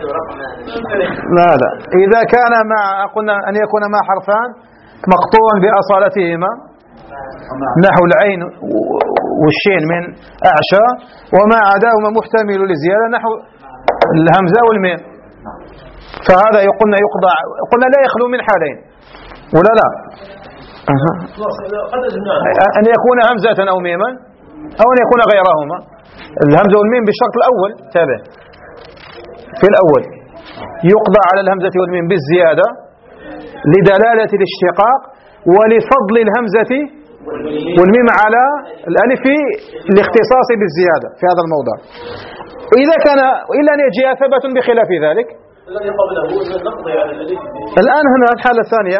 لا لا إذا كان مع قلنا أن يكون مع حرفان مقطوع بأصالتهما نحو العين والشين من أعشى، وما عداهما محتمل للزيادة نحو الهمزة والميم، فهذا يقولنا يقضى قلنا لا يخلو من حالين ولا لا؟ أه. أن يكون همزة أو ميما أو أن يكون غيرهما. الهمزة والميم بالشرط الأول تابع في الأول يقضى على الهمزة والميم بالزيادة لدلالة الاشتقاق ولفضل الهمزة والميم على الألف الاختصاص بالزيادة في هذا الموضع. وإذا كان إلا أن يجيء ثبت بخلاف ذلك الذي قبله نقضي على الألف. الآن هنا الحالة الثانية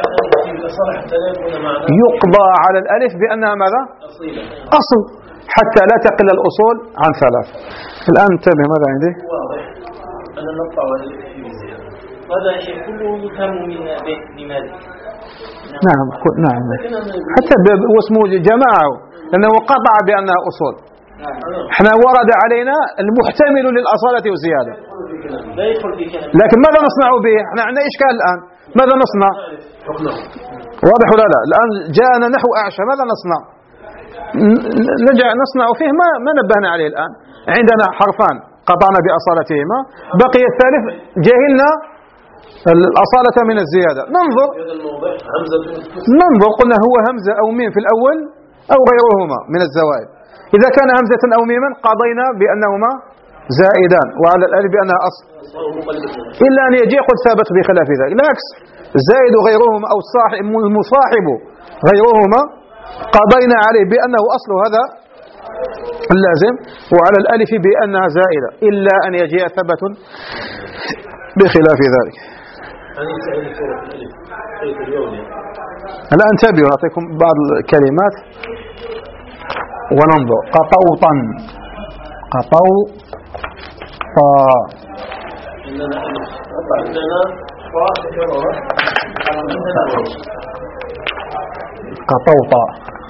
يقضى على الألف بأنها ماذا؟ أصل حتى لا تقل الأصول عن ثلاث. الآن انتبه ماذا عندي؟ واضح أن نقطع على الألف بزيادة. هذا شيء كله يفهم من لماذا؟ نعم نعم حتى واسمه جماعة لأنه قطع بأنها أصول. احنا ورد علينا المحتمل للأصالة والزيادة لكن ماذا نصنع به؟ احنا عندنا إشكال الآن ماذا نصنع؟ واضح ولا لا؟ الآن جاءنا نحو أعشى ماذا نصنع؟ نرجع نصنع فيه ما, ما نبهنا عليه الآن. عندنا حرفان قطعنا بأصالتهما بقي الثالث جاهلنا الأصالة من الزيادة. ننظر ننظر قلنا هو همزة أو ميم في الأول أو غيرهما من الزوائد. إذا كان همزة أو ميما قضينا بأنهما زائدان وعلى الألف بأنها أصل إلا أن يجي قد ثابت بخلاف ذلك. العكس زائد غيرهما أو المصاحب غيرهما قضينا عليه بأنه أصل هذا اللازم وعلى الألف بأنها زائدة إلا أن يجي ثبت بخلاف ذلك. الآن انتبهوا أعطيكم بعض الكلمات وننظر. قطوطا قطوطا قطوطا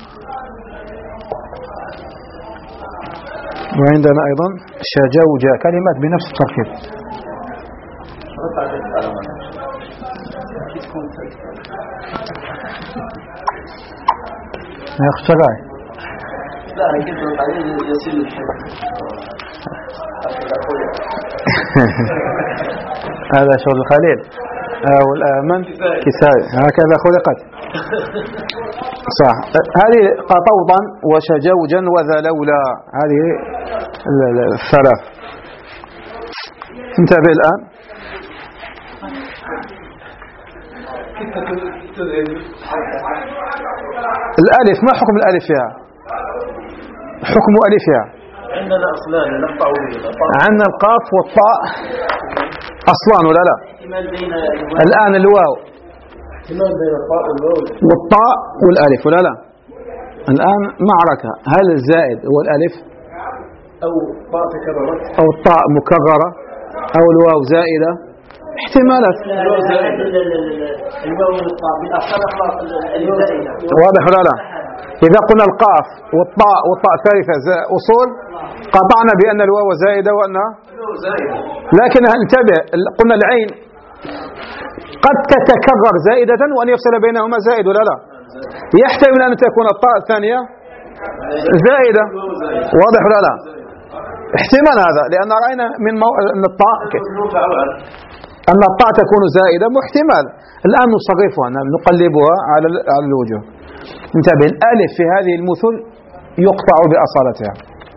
وعندنا أيضا شجوجة كلمات بنفس التركيب. يا أخي شغاي لا كده بعدين يصير الحب هذا شغل الخليل أو الآمن كسائي هكذا خلقت صح. هذه قطوطا وشجوجا وذلولا هذه الثلاث. انتبه الآن الألف ما حكم الألف فيها؟ حكم ألفها عندنا أصلان نقطع عندنا القاف والطاء أصلان ولا لا؟ الآن الواو والطاء والألف ولا لا؟ الآن معركة هل الزائد هو الألف أو طاء تكررت أو الطاء مكررة أو الواو زائدة احتمالات. واضح ولا لا؟ إذا قلنا القاف والطاء والطاء ثالثة أصول قطعنا بأن الواو زائدة وأنها لكن انتبه قلنا العين قد تتكرر زائدة وأن يفصل بينهما زائد ولا لا؟ يحتمل أن تكون الطاء الثانية زائدة. واضح ولا لا؟ احتمال هذا لأن رأينا من مو... أن الطاء أن الطاء تكون زائدة محتمل. الآن نصرفها نقلبها على على الوجوه. انتبه الألف في هذه المثل يقطع بأصالتها.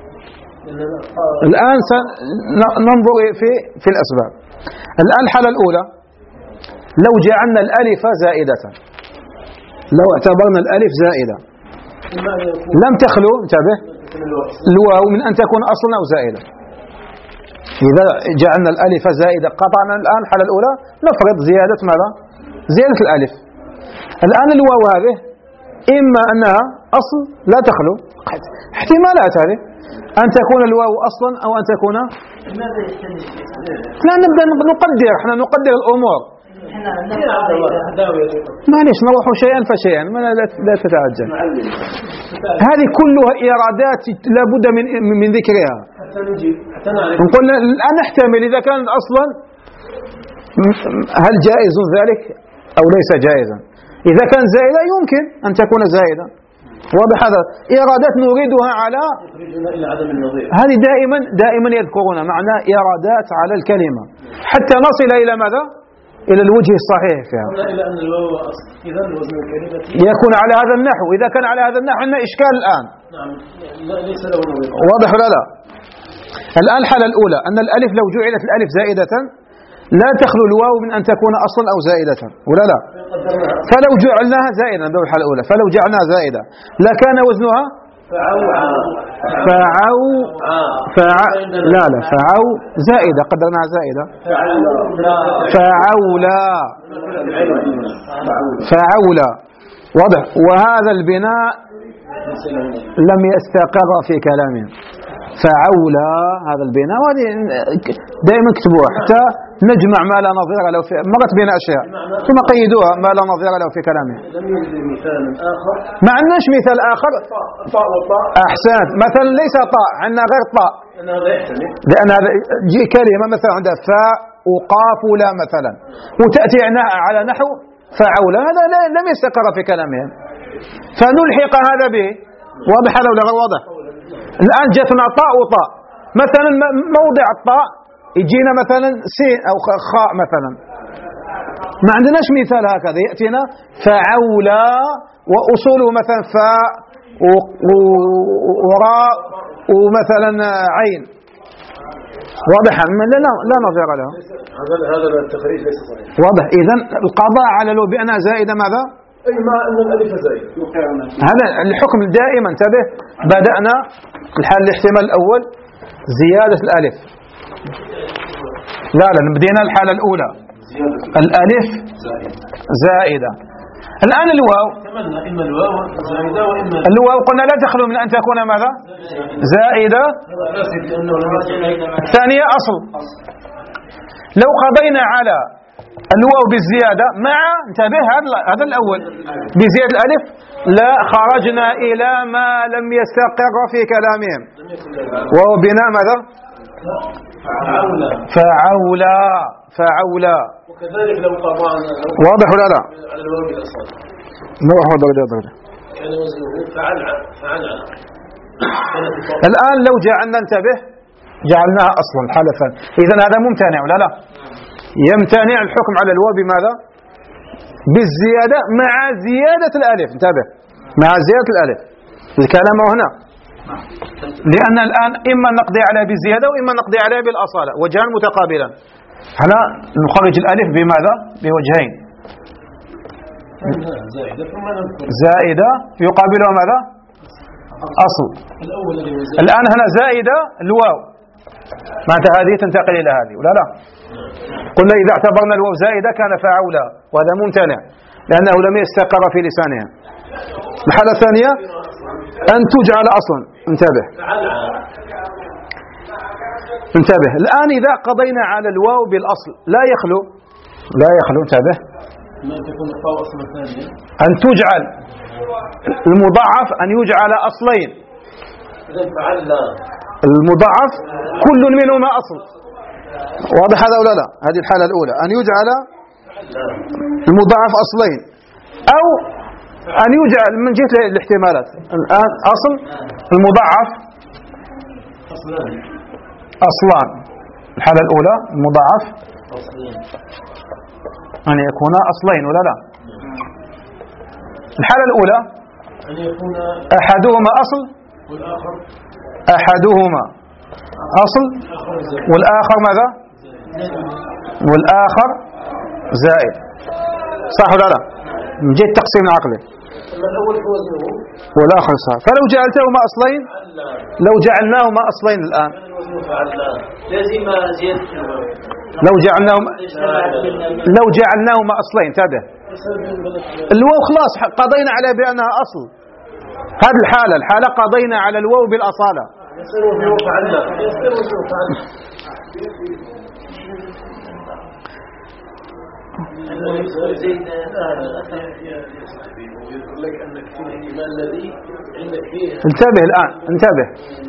الآن ننظر في في الأسباب. الآن الحالة الأولى لو جعلنا الألف زائدة لو اعتبرنا الألف زائدة لم تخلو انتبه الواو من أن تكون أصلا أو زائدة. إذا جعلنا الألف زائدة قطعنا الآن الحالة الأولى نفرض زيادة ماذا؟ زيادة الألف. الآن الواو هذه إما أنها أصل لا تخلو احتمالات هذه أن تكون الواو أصلا أو أن تكون لا نبدأ نقدر احنا نقدر الأمور معليش نروح شيئا فشيئا لا تتعجل. هذه كلها إيرادات لا بد من من ذكرها. نقول الآن نحتمل إذا كان أصلا هل جائز ذلك أو ليس جائزا. إذا كان زائدا يمكن أن تكون زائدا. واضح هذا إيرادات نريدها على هذه دائما دائما يذكرون معنى إيرادات على الكلمة حتى نصل إلى ماذا؟ إلى الوجه الصحيح فيها. إلى أن الواو أصل، إذا وزن الكلمة يكون على هذا النحو. إذا كان على هذا النحو عندنا إشكال الآن. نعم، لا ليس له نظير. واضح ولا لا؟ الآن الحالة الأولى أن الألف لو جعلت الألف زائدة لا تخلو الواو من أن تكون أصلا أو زائدة، ولا لا؟ فلو جعلناها زائدة في الحالة الأولى، فلو جعلناها زائدة لكان وزنها فعو فع لا لا فعو زائدة، قدرناها زائدة. فعولا فعولا واضح. وهذا البناء لم يستقر في كلامهم. فعولا هذا البناء، وهذه دائما اكتبوها حتى نجمع ما لا نظير له في مرت بين أشياء ثم قيدوها ما لا نظير له في كلامهم. لم يوجد مثال آخر. ما عندناش مثال آخر. طاء وطاء. أحسنت. مثلا ليس طاء، عندنا غير طاء، لأن هذا جي كلمة مثلا عندها فاء وقاف ولا مثلا، وتأتي على نحو فعولا، هذا لم يستقر في كلامهم، فنلحق هذا به. واضح هذا ولا غير واضح؟ الآن جاتنا طاء وطاء، مثلا موضع الطاء يجينا مثلا سين أو خاء مثلا، ما عندناش مثال هكذا يأتينا فعولا وأصوله مثلا فاء وراء ومثلا عين. واضح؟ لا لا نظير له. هذا هذا التخريج ليس صحيح. واضح. إذن القضاء على لو بأنها زائدة ماذا؟ أي ما أن الألف زائد. هذا الحكم دائما. انتبه، بدأنا الحال الاحتمال الأول زيادة الألف. لا لا بدينا الحالة الأولى الألف زائدة. الآن الواو إما الواو زائدة وإما الواو قلنا لا تخلو من أن تكون ماذا؟ زائدة. ثانية أصل. لو قضينا على الواو بالزيادة مع انتبه هذا الأول بزيادة الألف لا خرجنا إلى ما لم يستقر في كلامهم، وهو بناء ماذا؟ فعولا فعولا فعولا. وكذلك لو قضانا واضح ولا لا؟ على الواو بالأصل نروح درجة درجة. كان وزنه فعلع فعلع. الآن لو جعلنا انتبه جعلناها أصلا الحالة الثانية، إذن هذا ممتنع ولا لا؟ يمتنع الحكم على الواو بماذا؟ بالزيادة مع زيادة الألف. انتبه، مع زيادة الألف الكلام هنا، لأن الآن إما نقضي عليها بالزيادة وإما نقضي عليها بالأصالة، وجهان متقابلا. هنا نخرج الألف بماذا؟ بوجهين. زائدة يقابلها ماذا؟ أصل. الآن هنا زائدة الواو، معناتها هذه تنتقل إلى هذه ولا لا؟ قلنا إذا اعتبرنا الواو زائدة كان فعولا، وهذا ممتنع لأنه لم يستقر في لسانها. الحالة الثانية أن تجعل أصلا. انتبه انتبه الآن إذا قضينا على الواو بالأصل لا يخلو لا يخلو انتبه أن تجعل المضاعف أن يجعل أصلين. المضاعف كل منهما أصل. واضح هذا ولا لا؟ هذه الحالة الأولى أن يجعل المضاعف أصلين، أو أن يجعل من جهة الاحتمالات. الآن أصل المضاعف أصلان. الحالة الأولى المضاعف أن يكون أصلين ولا لا؟ الحالة الأولى أن يكون أحدهما أصل أحدهما أصل والآخر ماذا؟ والآخر زائد. صح ولا لا؟ من جهة التقسيم العقلي والآخر صح. فلو جعلتهما أصلين لو جعلناهما أصلين الآن لازم زيادة لو جعلناهما لو جعلناهما أصلين. تابع الواو خلاص قضينا على بأنها أصل. هذه الحالة الحالة قضينا على الواو بالأصالة. انتبه الآن انتبه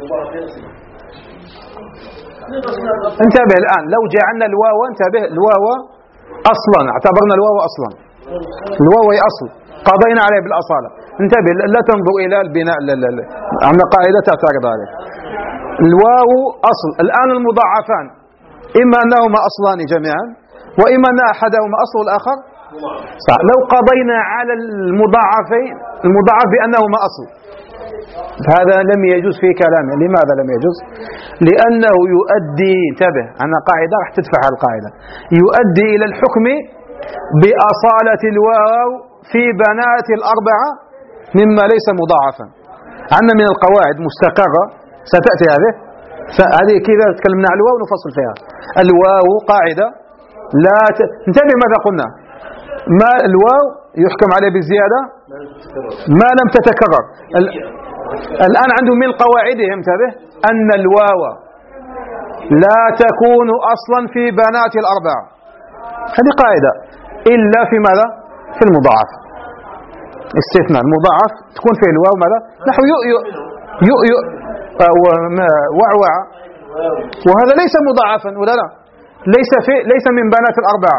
انتبه الآن لو جعلنا الواو انتبه الواو أصلا اعتبرنا الواو أصلا الواو أصل قضينا عليه بالأصالة. انتبه لا تنظر إلى البناء عندنا قاعدة تعترض عليه. الواو أصل. الآن المضاعفان إما أنهما أصلان جميعا وإما أن أحدهما أصل والآخر صح. لو قضينا على المضاعفين المضاعف بأنهما أصل هذا لم يجوز في كلامه. لماذا لم يجوز؟ لأنه يؤدي، انتبه أنا قاعدة راح تدفع القاعدة، يؤدي إلى الحكم بأصالة الواو في بنات الأربعة مما ليس مضاعفا. عندنا من القواعد مستقرة ستأتي هذه هذه كذا تكلمنا عن الواو نفصل فيها. الواو قاعدة لا ت... انتبه ماذا قلنا، ما الواو يحكم عليه بالزيادة ما لم تتكرر. ال... الآن عندهم من قواعدهم انتبه أن الواو لا تكون أصلا في بنات الأربعة، هذه قاعدة، إلا في ماذا؟ في المضاعف. استثناء المضاعف تكون فيه الواو ماذا؟ نحو يؤ يؤ يؤ وعوع، وهذا ليس مضاعفا ولا لا؟ ليس في ليس من بنات الأربعة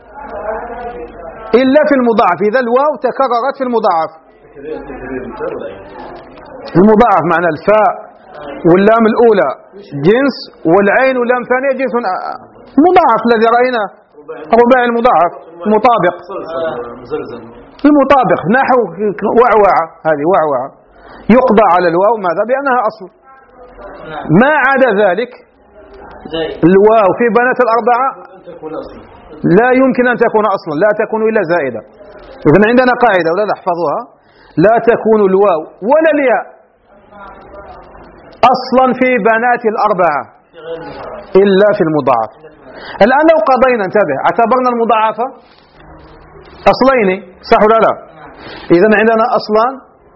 إلا في المضاعف. إذا الواو تكررت في المضاعف. المضاعف معنى الفاء واللام الأولى جنس والعين واللام الثانية جنس مضاعف الذي رأيناه رباعي المضاعف مطابق المطابق نحو وعوعة، هذه وعوعة يقضى على الواو ماذا؟ بأنها أصل. ما عدا ذلك الواو في بنات الأربعة لا يمكن أن تكون أصلا، لا تكون إلا زائدة. إذن عندنا قاعدة ولا نحفظها، لا تكون الواو ولا الياء أصلا في بنات الأربعة إلا في المضاعف. الآن لو قضينا انتبه اعتبرنا المضاعفة أصلين صح ولا لا؟ إذن عندنا أصلان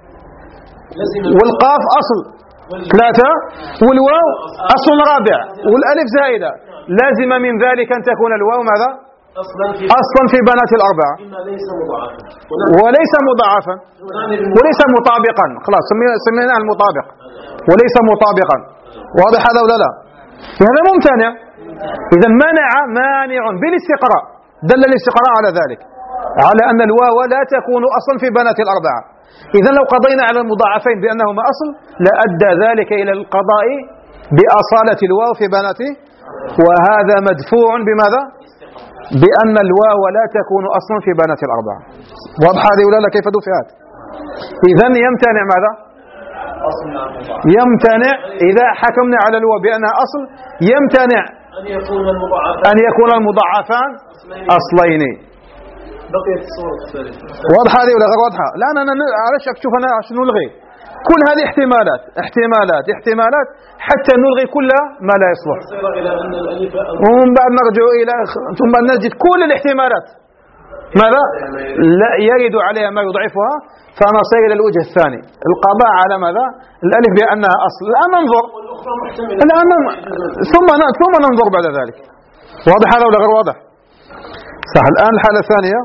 والقاف أصل ثلاثة والواو أصل رابع والألف زائدة، لازم من ذلك أن تكون الواو ماذا؟ أصلا في بنات الأربعة وليس مضاعفا وليس مطابقا، خلاص سميناه المطابق وليس مطابقا. واضح هذا ولا لا؟ هذا ممتنع. إذا منع مانع بالاستقراء، دل الاستقراء على ذلك على أن الواو لا تكون أصلا في بنات الأربعة. إذا لو قضينا على المضاعفين بأنهما أصل لأدى ذلك إلى القضاء بأصالة الواو في بناته، وهذا مدفوع بماذا؟ بأن الواو لا تكون أصلا في بنات الأربعة. واضح هذه ولا لا كيف دفعت؟ إذا يمتنع ماذا؟ يمتنع إذا حكمنا على الواو بأنها أصل يمتنع أن يكون المضاعفان أصلين. بقيت الصورة الثالثة واضحة هذه ولا غير واضحة؟ لا أنا معلش شوف أنا عشان نلغي كل هذه احتمالات احتمالات احتمالات حتى نلغي كل ما لا يصلح، ومن بعد نرجع إلى ثم نجد كل الاحتمالات ماذا؟ لا يرد عليها ما يضعفها، فنصير إلى الوجه الثاني القضاء على ماذا؟ الألف بأنها أصل. الآن ننظر الآن ثم ثم ننظر بعد ذلك. واضح هذا ولا غير واضح؟ صح. الآن الحالة الثانية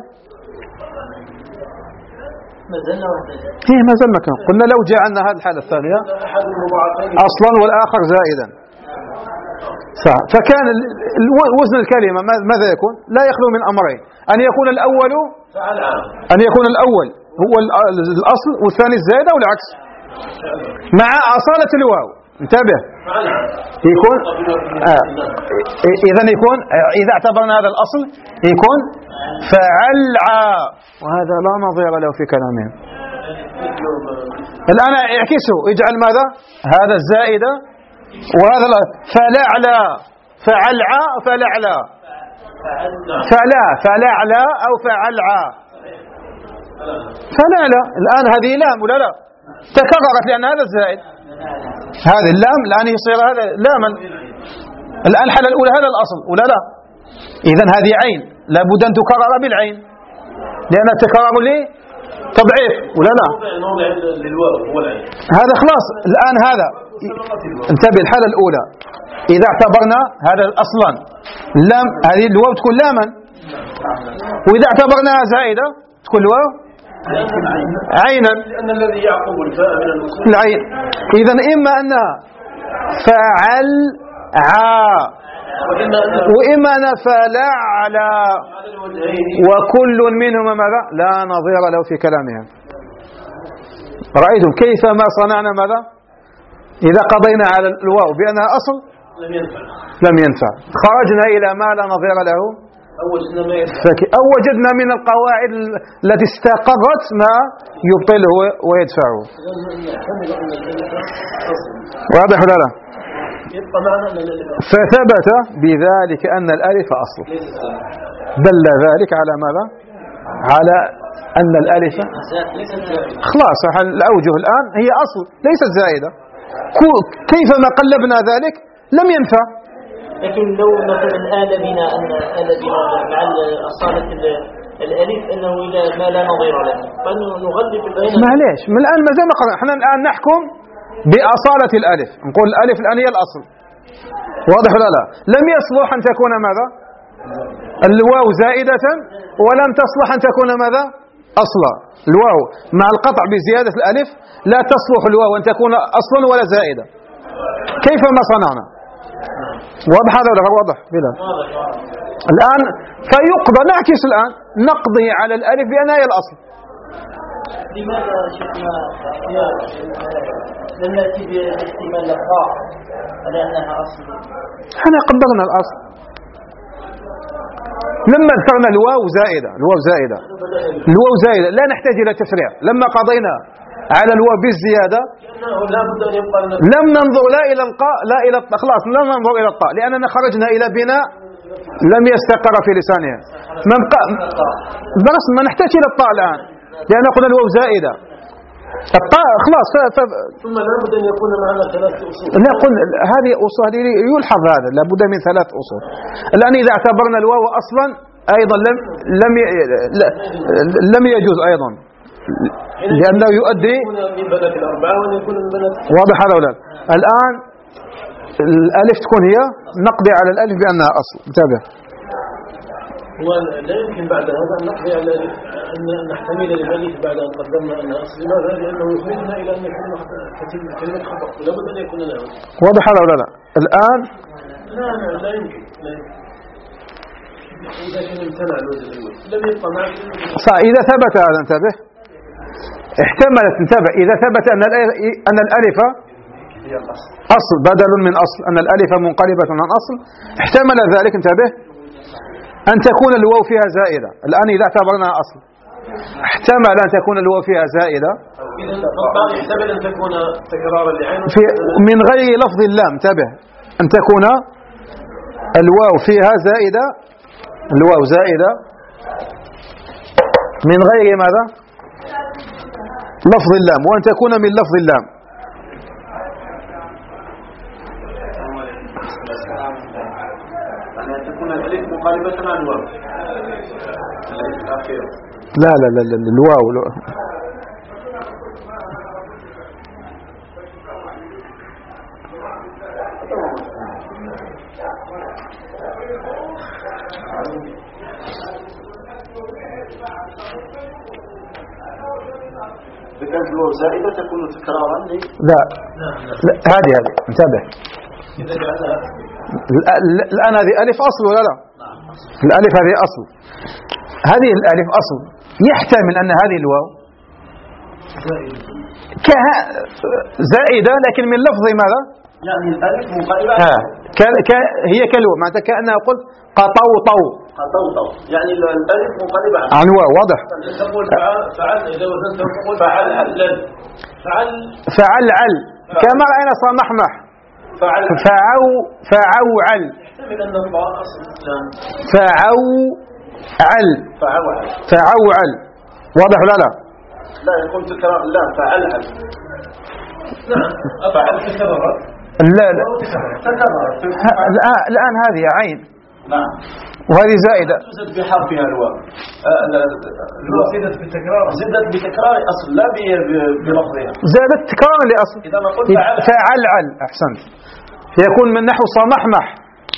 ما زلنا هي ما زلنا كان قلنا لو جعلنا هذه الحالة الثانية أصلا والآخر زائدا صح، فكان وزن الكلمة ماذا يكون؟ لا يخلو من أمرين، أن يكون الأول أن يكون الأول هو الأصل والثاني الزائدة والعكس مع أصالة الواو. انتبه يكون آه. إذا يكون إذا اعتبرنا هذا الأصل يكون فعلعا، وهذا لا نظير له في كلامهم. الآن اعكسه اجعل ماذا؟ هذا الزائدة وهذا فلعلا فعلعا فلعلا فلا فلعلا أو فعلعا فلعلا. الآن هذه لام ولا لا؟ تكررت لأن هذا الزائد، هذه اللام الآن يصير هذا لاما. الآن الحالة الأولى هذا الأصل ولا لا؟ إذن هذه عين لابد أن تكرر بالعين لأن التكرار لي تضعيف ولا لا؟ هذا خلاص. الآن هذا انتبه الحالة الأولى إذا اعتبرنا هذا أصلا لام هذه الواو تكون لاما، وإذا اعتبرناها زائدة تكون الواو عينا لأن الذي يعقب الفاء من الأصول العين. إذن إما أنها فعل عا وإما أن فلعلا، وكل منهما ماذا؟ لا نظير له في كلامهم. رأيتم كيف ما صنعنا ماذا؟ إذا قضينا على الواو بأنها أصل لم ينفع لم ينفع، خرجنا إلى ما لا نظير له أو وجدنا ما يدفع فك- أو وجدنا من القواعد التي استقرت ما يبطله ويدفعه. نحتمل أن الألف أصل واضح ولا لا؟ يبقى معنا أن الألف أصل فثبت بذلك أن الألف أصل. ليس الزائد دل ذلك على ماذا؟ على أن الألف ليس الزائد خلاص الأوجه الآن هي أصل ليست زائدة. كو- كيفما قلبنا ذلك لم ينفع. لكن لو مثلا آل بنا أن آل بنا مع أصالة الألف أنه إلى ما لا نظير له فنغلب البين. معليش من الآن ما زي ما قلنا احنا الآن نحكم بأصالة الألف، نقول الألف الآن هي الأصل. واضح ولا لا؟ لم يصلح أن تكون ماذا؟ الواو زائدة، ولم تصلح أن تكون ماذا؟ أصلا. الواو مع القطع بزيادة الألف لا تصلح الواو أن تكون أصلا ولا زائدة. كيف ما صنعنا؟ واضح هذا ولا واضح؟ بلا. الآن فيقضى نعكس الآن نقضي على الألف بأنها هي الأصل. لماذا شفنا لم نأتي باحتمال الضاع على أنها أصل؟ احنا قدرنا الأصل لما ذكرنا الواو زائدة. الواو زائدة الواو زائدة لا نحتاج إلى تفريع. لما قضينا على الواو بالزيادة لا بد أن يبقى لنا لم ننظر لا إلى القاء لا إلى الطاء، خلاص لم ننظر إلى الطاء لأننا خرجنا إلى بناء لم يستقر في لسانها. من ق... درس ما نحتاج إلى الطاء الآن لأن قلنا الواو زائدة. الطاء خلاص ف... ف... ثم لا بد أن يكون معنا ثلاث أصول. لا قل هذه أصول هذه يلحظ هذا لابد من ثلاث أصول. الآن إذا اعتبرنا الواو أصلا أيضا لم لم ي... لا... لم يجوز أيضا لأنه يؤدي من بنات الأربعة وأن يكون من بنات واضح هذا ولا لا؟ الآن الألف تكون هي نقضي على الألف بأنها أصل. انتبه. ولا يمكن بعد هذا أن نقضي على أن نحتمل للألف بعد أن قدمنا أنها أصل. لماذا؟ لأنه يخرجنا إلى أن كلمة كلمة خطأ لا بد أن يكون لها وجه. واضح هذا ولا لا؟ الآن لا لا لا يمكن لا يمكن. إذا كان امتنع الوجه الأول لم يبقى معك صح. إذا ثبت هذا انتبه احتملت انتبه إذا ثبت أن أن الألف أصل بدل من أصل أن الألف منقلبة عن أصل احتمل ذلك انتبه أن تكون الواو فيها زائدة. الآن إذا اعتبرناها أصل احتمل أن تكون الواو فيها زائدة إذا طبعا يحتمل أن تكون تكرارا لعين في من غير لفظ اللام. انتبه أن تكون الواو فيها زائدة الواو زائدة من غير ماذا؟ لفظ اللام وأن تكون من لفظ اللام. يعني أن تكون الألف مقاربة مع الواو الأخير. لا لا لا, لا الواو لا. إذا كانت الواو زائدة تكون تكرارا لي لا لا هذه هذه انتبه. إذا جعلها الآن- الآن هذه ألف أصل ولا لا؟ الألف هذه أصل. هذه الألف أصل يحتمل أن هذه الواو كه زائدة لكن من لفظ ماذا؟ يعني الألف مقاربة ها ك... ك... هي كالواو معناتها كأنها قلت قطوطو قطوطو يعني الألف مقاربة عن واو. واضح. تقول فعل فعل إذا وزنت تقول فعل علل فعل فعلعل كما رأينا صمحمح فعل فعو فعوعل يحتمل أن الضاء أصل الإسلام فعوعل فعوعل فعوعل. واضح لا لا؟ لا يكون تكرار لا فعل عل نعم أفعل تكررت لا لا تكررت ه- الآن الآن هذه عين نعم وهذه زائدة زدت بحرفها الواو الواو زدت بتكرار زدت بتكرار أصل لا ب- ب- بلفظها زادت تكرارا لأصل. إذا ما قلت فعل فعلعل أحسنت يكون من نحو صمحمح.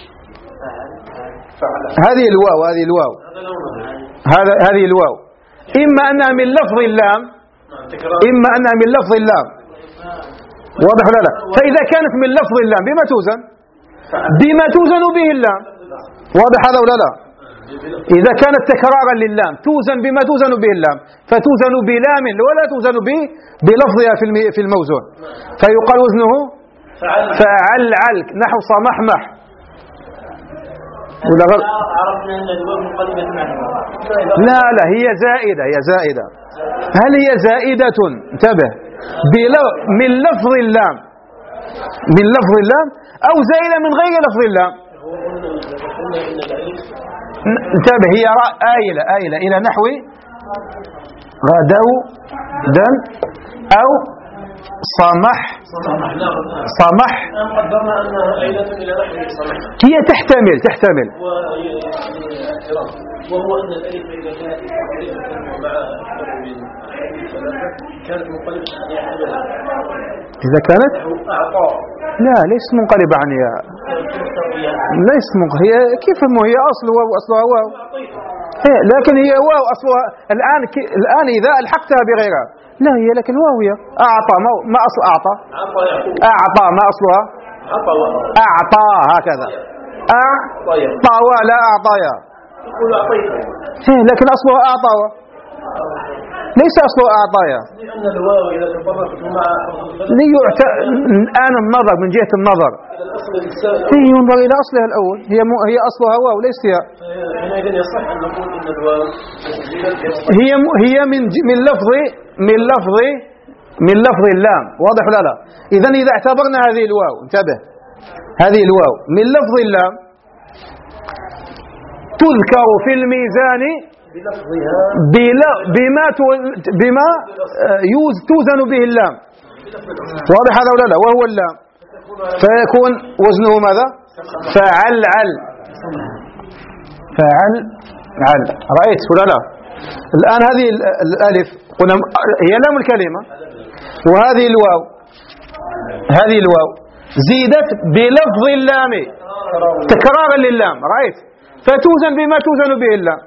فعل هذه الواو هذه الواو هذا لونه هذا هذه الواو إما أنها من لفظ اللام نعم تكرار إما أنها من لفظ اللام. واضح ولا لا؟ فإذا كانت من لفظ اللام بما توزن؟ بما توزن به اللام. واضح هذا ولا لا؟ إذا كانت تكرارا للام توزن بما توزن به اللام فتوزن بلام ولا توزن به بلفظها في الم- في الموزون فيقال وزنه فعل فعلعل نحو صمحمح. ولا غلط؟ عرفنا أن الواو منقلبة معنى. لا لا هي زائدة، هي زائدة. هل هي زائدة انتبه من لفظ اللام من لفظ اللام أو زائدة من غير لفظ اللام؟ انتبه هي آيلة آيلة إلى نحو غدو دم أو صمح صمح قدرنا أنها آيلة إلى نحو صمح. هي تحتمل تحتمل وهو أن الألف إذا كانت مع كانت منقلبة عن يحتملها. إذا كانت أعطى لا ليست منقلبة عن يا ليست منقلبة. هي كيف مو هي أصل واو أصلها واو هي لكن هي واو أصلها الآن ك... الآن إذا ألحقتها بغيرها لا هي لكن واو هي أعطى ما, ما أصل أعطى أعطى ما أصلها أعطى هكذا أعطى ولا أعطايا هي لكن أصلها أعطى ليس أصلها أعطايا لأن الواو إذا تطرقت مع ليعت... الآن النظر من جهة النظر هي ينظر إلى أصلها الأول هي م... هي أصلها واو ليست هي حينئذ يصح أن نقول إن الواو هي م... هي من ج... من لفظ من لفظ من لفظ اللام واضح ولا لا؟ إذن إذا اعتبرنا هذه الواو انتبه هذه الواو من لفظ اللام تذكر في الميزان بلا بما بما يوز توزن به اللام واضح هذا ولا لا؟ وهو اللام فيكون وزنه ماذا؟ فعلعل فعلعل رأيت ولا لا؟ الآن هذه الألف قلنا هي لام الكلمة وهذه الواو هذه الواو زيدت بلفظ اللام تكرارا لللام رأيت فتوزن بما توزن به اللام.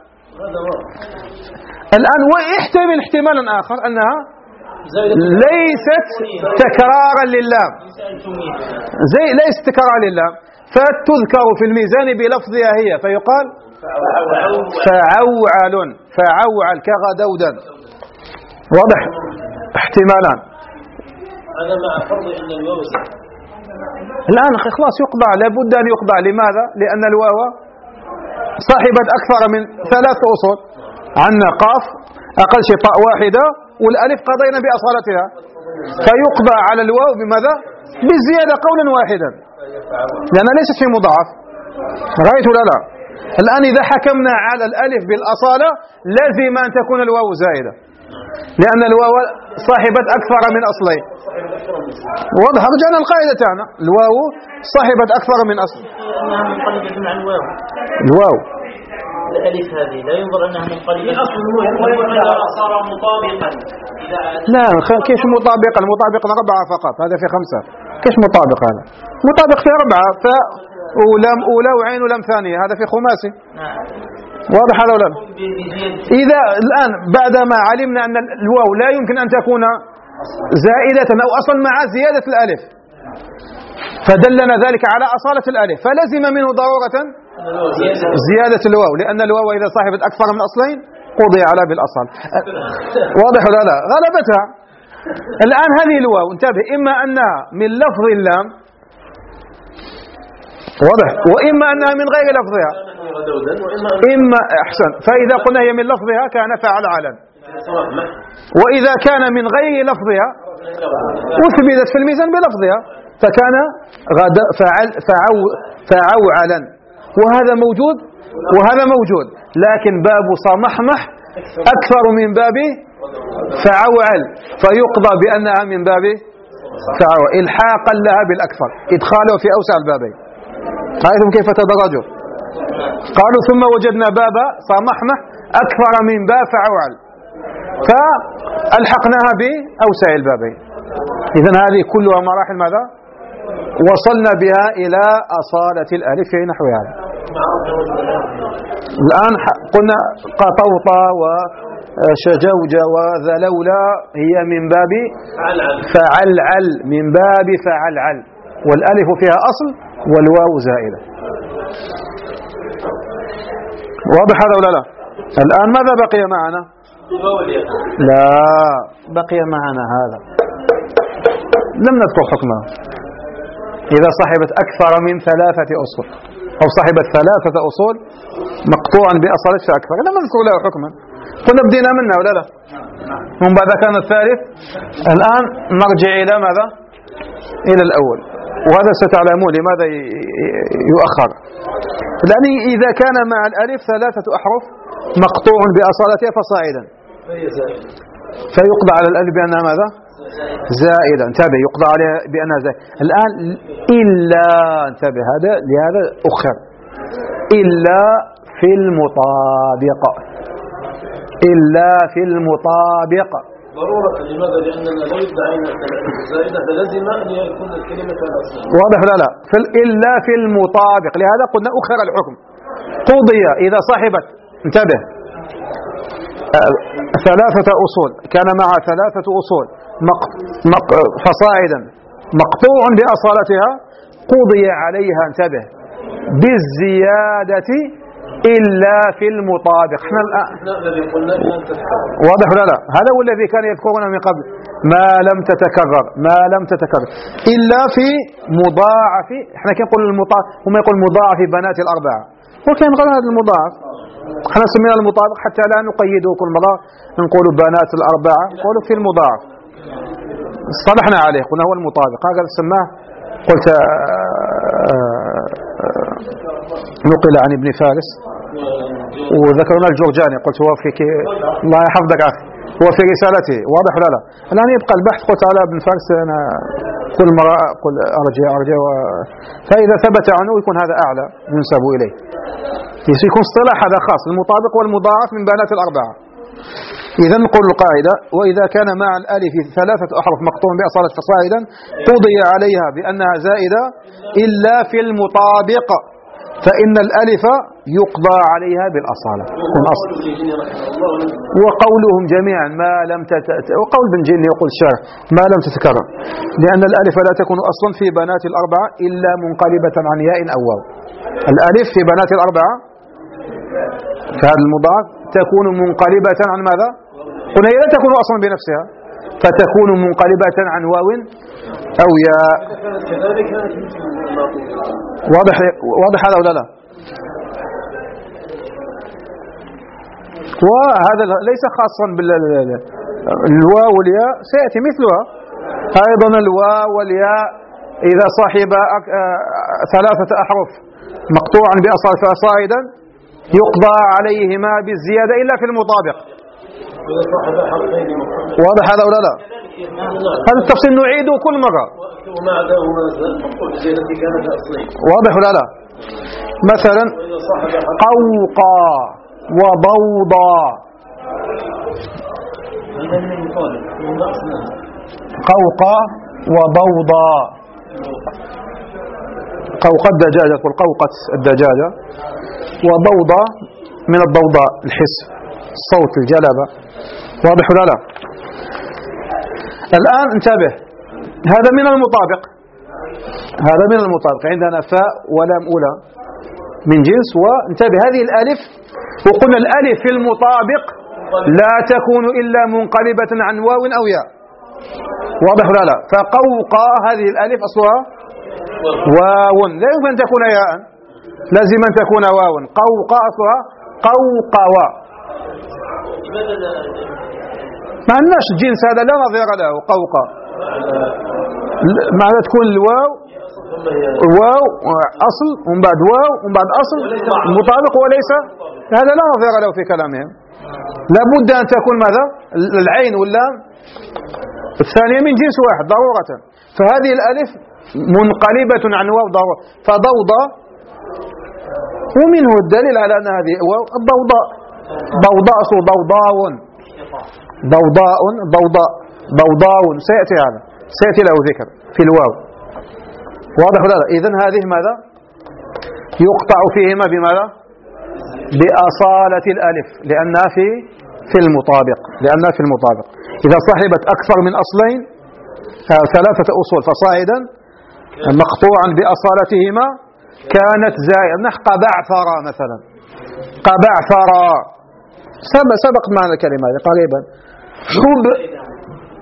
الآن ويحتمل احتمالا آخر أنها ليست تكرارا لللام زي ليست تكرارا لللام فتذكر في الميزان بلفظها هي فيقال فعوعل فعوعل كغدودا واضح احتمالان. هذا مع فرض أن الواو الآن خلاص يقطع لابد أن يقطع لماذا؟ لأن الواو صاحبت أكثر من ثلاث أصول عندنا قاف أقل شيء طاء واحدة والألف قضينا بأصالتها فيقضى على الواو بماذا؟ بالزيادة قولا واحدا لأنها ليست في مضاعف رأيت ولا لا؟ الآن إذا حكمنا على الألف بالأصالة لازم أن تكون الواو زائدة لأن الواو صاحبت أكثر من أصلين واضح رجعنا القاعدة تاعنا الواو صاحبت أكثر من أصل أنها منقلبة مع الواو الواو الألف هذه لا ينظر أنها منقلبة أصل إذا صار مطابقا لا كيف مطابقا المطابق أربعة فقط هذا في خمسة كيف مطابق هذا مطابق في أربعة ف ولام أولى وعين ولام ثانية هذا في خماسي واضح هذا ولا لا؟ إذا الآن بعدما علمنا أن الواو لا يمكن أن تكون زائدة أو أصل مع زيادة الألف فدلنا ذلك على أصالة الألف فلزم منه ضرورة زيادة الواو لأن الواو إذا صاحبت أكثر من أصلين قضي على بالأصل واضح ولا لا؟ غلبتها. الآن هذه الواو انتبه إما أنها من لفظ اللام واضح وإما أنها من غير لفظها إما أحسن فإذا قلنا هي من لفظها كان فعل علن وإذا كان من غير لفظها أثبتت في الميزان بلفظها فكان غد فعل فعو فعوعلا وهذا موجود وهذا موجود لكن باب صمحمح أكثر من باب فعوعل فيقضى بأنها من باب فعوعل إلحاقا لها بالأكثر إدخاله في أوسع البابين. رأيتم كيف تدرجوا قالوا ثم وجدنا باب صمحمح أكثر من باب فعوعل فألحقناها بأوسع البابين. إذن هذه كلها مراحل ماذا وصلنا بها إلى أصالة الألف في نحو هذا. الآن قلنا قطوطة وشجوج وذلولا هي من باب فعلعل من باب فعلعل والألف فيها أصل والواو زائدة واضح هذا ولا لا؟ الآن ماذا بقي معنا؟ لا بقي معنا هذا لم نذكر حكمه إذا صاحبت أكثر من ثلاثة أصول أو صاحبة ثلاثة أصول مقطوعا بأصالة فأكثر. لم نذكر له حكما، قلنا بدينا منه ولا لا؟ ومن بعد كان الثالث. الآن نرجع إلى ماذا؟ إلى الأول، وهذا ستعلمون لماذا يؤخر. لأن إذا كان مع الألف ثلاثة أحرف مقطوع بأصالتها فصاعدا فيقضى على الألف بأنها ماذا؟ زائدة. انتبه، يقضى عليها بأنها زائدة. الآن إلا، انتبه، هذا لهذا أخر. إلا في المطابق، إلا في المطابق ضرورة. لماذا؟ لأننا لا يدعي أن الألف زائدة، فلازم أن يكون الكلمة الأصل. واضح لا لا؟ في إلا في المطابق، لهذا قلنا أخر الحكم. قضي إذا صاحبت، انتبه، ثلاثة أصول، كان مع ثلاثة أصول مق... مق... فصاعدا مقطوع بأصالتها، قضي عليها، انتبه، بالزيادة إلا في المطابق. احنا الآن واضح ولا لا؟ هذا هو الذي كان يذكرنا من قبل، ما لم تتكرر، ما لم تتكرر إلا في مضاعف. احنا كان نقول المضاعف، هم يقول مضاعف بنات الأربعة، وكان غير هذا المضاعف. احنا سمينا المطابق حتى لا نقيده كل مرة نقول بنات الأربعة، نقول في المضاعف. اصطلحنا عليه، قلنا هو المطابق، هذا سماه. قلت نقل عن ابن فارس وذكرنا الجرجاني، قلت هو في كي... الله يحفظك أخي، هو في رسالته. واضح ولا لا؟ الآن يبقى البحث. قلت على ابن فارس أنا كل مرة أقول أرجع أرجع و... فإذا ثبت عنه يكون هذا أعلى ينسب إليه، يكون اصطلاح هذا خاص، المطابق والمضاعف من بنات الأربعة. إذا نقول القاعدة: وإذا كان مع الألف ثلاثة أحرف مقطوع بأصالة فصاعدا قضي عليها بأنها زائدة إلا في المطابق، فإن الألف يقضى عليها بالأصالة. وقولهم جميعا ما لم تت... وقول بن جني يقول الشارع ما لم تتكرر، لأن الألف لا تكون أصلا في بنات الأربعة إلا منقلبة عن ياء أو واو. الألف في بنات الأربعة في هذا المضاعف تكون منقلبة عن ماذا؟ قلنا لا تكون أصلا بنفسها، فتكون منقلبة عن واو أو ياء. واضح واضح هذا ولا لا؟ وهذا ليس خاصا بالواو والياء، سيأتي مثلها أيضا. الواو والياء إذا صاحب ثلاثة أحرف مقطوعا بأصالة صاعدا يقضى عليهما بالزيادة إلا في المطابق. واضح هذا ولا لا؟ هذا التفصيل نعيده كل مرة. واضح ولا لا؟ مثلا قوقا وضوضا. قوقا وضوضا. قوقا الدجاجة، تقول قوقت الدجاجة، وضوضا من الضوضاء الحس، الصوت، الجلبة. واضح ولا لا؟ الآن انتبه، هذا من المطابق، هذا من المطابق. عندنا فاء ولام أولى من جنس، وانتبه هذه الألف، وقلنا الألف في المطابق لا تكون إلا منقلبة عن واو أو ياء. واضح ولا لا؟ فقوقا هذه الألف أصلها واو، لا يمكن أن تكون ياء، لازم أن تكون واو. قوقا أصلها قوقوا. ما عندناش الجنس هذا، لا نظير له. قوقا معنى تكون الواو واو أصل ومن بعد واو ومن بعد أصل مطابق، وليس هذا لا نظير له في كلامهم. لابد أن تكون ماذا؟ العين واللام الثانية من جنس واحد ضرورة. فهذه الألف منقلبة عن واو ضرورة، فضوضاء، ومنه الدليل على أن هذه واو الضوضاء. ضوضاء أصل ضوضاء، ضوضاء ضوضاء ضوضاء، سيأتي هذا، سيأتي له ذكر في الواو. واضح ولا لا؟ إذن هذه ماذا؟ يقطع فيهما بماذا؟ بأصالة الألف، لأنها في في المطابق، لأنها في المطابق. إذا صاحبت أكثر من أصلين ثلاثة أصول فصاعدا مقطوعا بأصالتهما كانت زائدة. نحو قبعثرا مثلا، قبعثرا سبق معنا الكلمة هذه قريبا. حب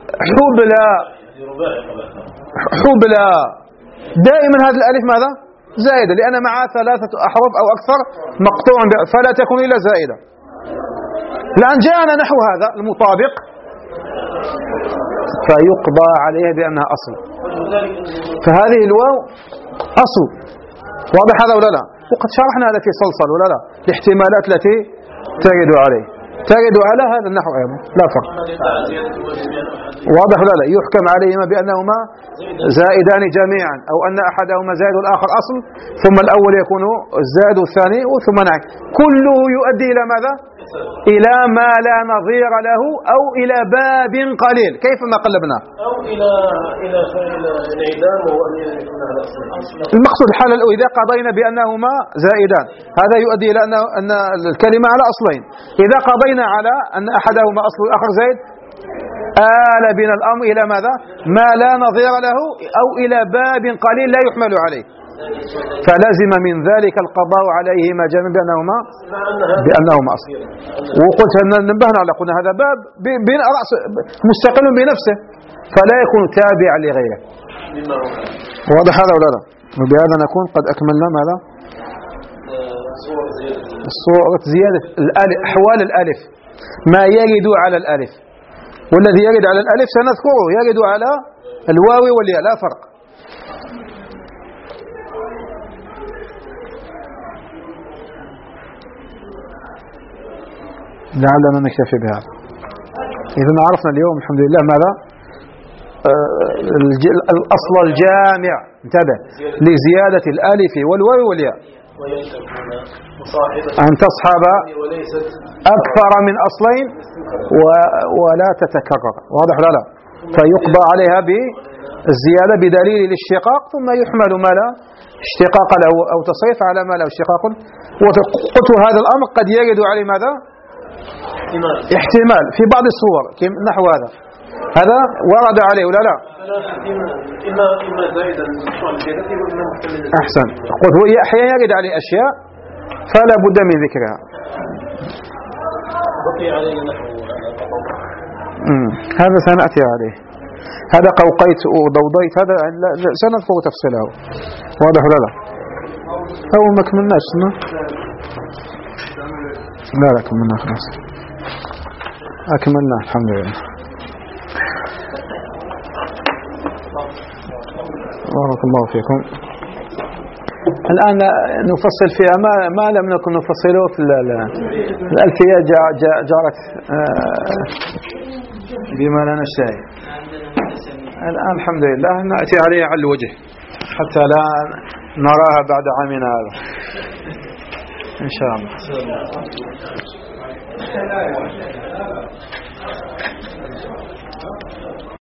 حبلا حبلا، دائما هذا الألف ماذا؟ زائدة، لأن معها ثلاثة أحرف أو أكثر مقطوع فلا تكون إلا زائدة. الآن جاءنا نحو هذا المطابق فيقضى عليها بأنها أصل. فهذه الواو أصل، واضح هذا ولا لا؟ وقد شرحنا هذا في صلصل ولا لا؟ الاحتمالات التي ترد عليه ترد على هذا النحو أيضا لا فرق. واضح ولا لا؟ يحكم عليهما بأنهما زائدان جميعا، أو أن أحدهما زائد والآخر أصل، ثم الأول يكون الزائد والثاني ثم نعم، كله يؤدي إلى ماذا؟ إلى ما لا نظير له، أو إلى باب قليل كيف ما قلبنا، أو إلى إلى الإعدام وأن يكون على أصل. المقصود الحالة الأولى إذا قضينا بأنهما زائدان هذا يؤدي إلى أن أن الكلمة على أصلين. إذا قضينا على أن أحدهما أصل والآخر زائد آل بنا الأمر إلى ماذا؟ ما لا نظير له، أو إلى باب قليل لا يحمل عليه، فلازم من ذلك القضاء عليهما جميعا بأنهما بأنهما أصل. وقلت أن نبهنا على قلنا هذا باب مستقل بنفسه فلا يكون تابعا لغيره. واضح هذا ولا لا؟ وبهذا نكون قد أكملنا ماذا؟ صورة زيادة الألف، أحوال الألف، ما يرد على الألف، والذي يرد على الألف سنذكره يرد على الواو والياء لا فرق. لعلنا نكتفي بهذا. إذن عرفنا اليوم الحمد لله ماذا؟ الأصل الجامع، انتبه، لزيادة الألف والواو والياء أن تصحب أكثر من أصلين ولا تتكرر. واضح ولا لا؟ فيقضى عليها بالزيادة بدليل الاشتقاق، ثم يحمل ما لا اشتقاق له أو تصريف على ما له اشتقاق. وقلت هذا الأمر قد يرد عليه ماذا؟ احتمال في بعض الصور نحو هذا، هذا ورد عليه ولا لا؟ إما إما زائدا أحسن. قلت هو أحيانا يرد عليه أشياء فلا بد من ذكرها. بقي عليه نحو هذا سنأتي عليه، هذا قوقيت وضوضيت هذا سنذكر تفصيله. واضح ولا لا؟ أو ما كملناش لا لا كملنا خلاص، أكملنا الحمد لله. بارك الله فيكم. الآن نفصل فيها ما ما لم نكن نفصله في الألفية جارت بما لا نشتهي. الآن الحمد لله نأتي عليها على الوجه حتى لا نراها بعد عامنا هذا إن شاء الله.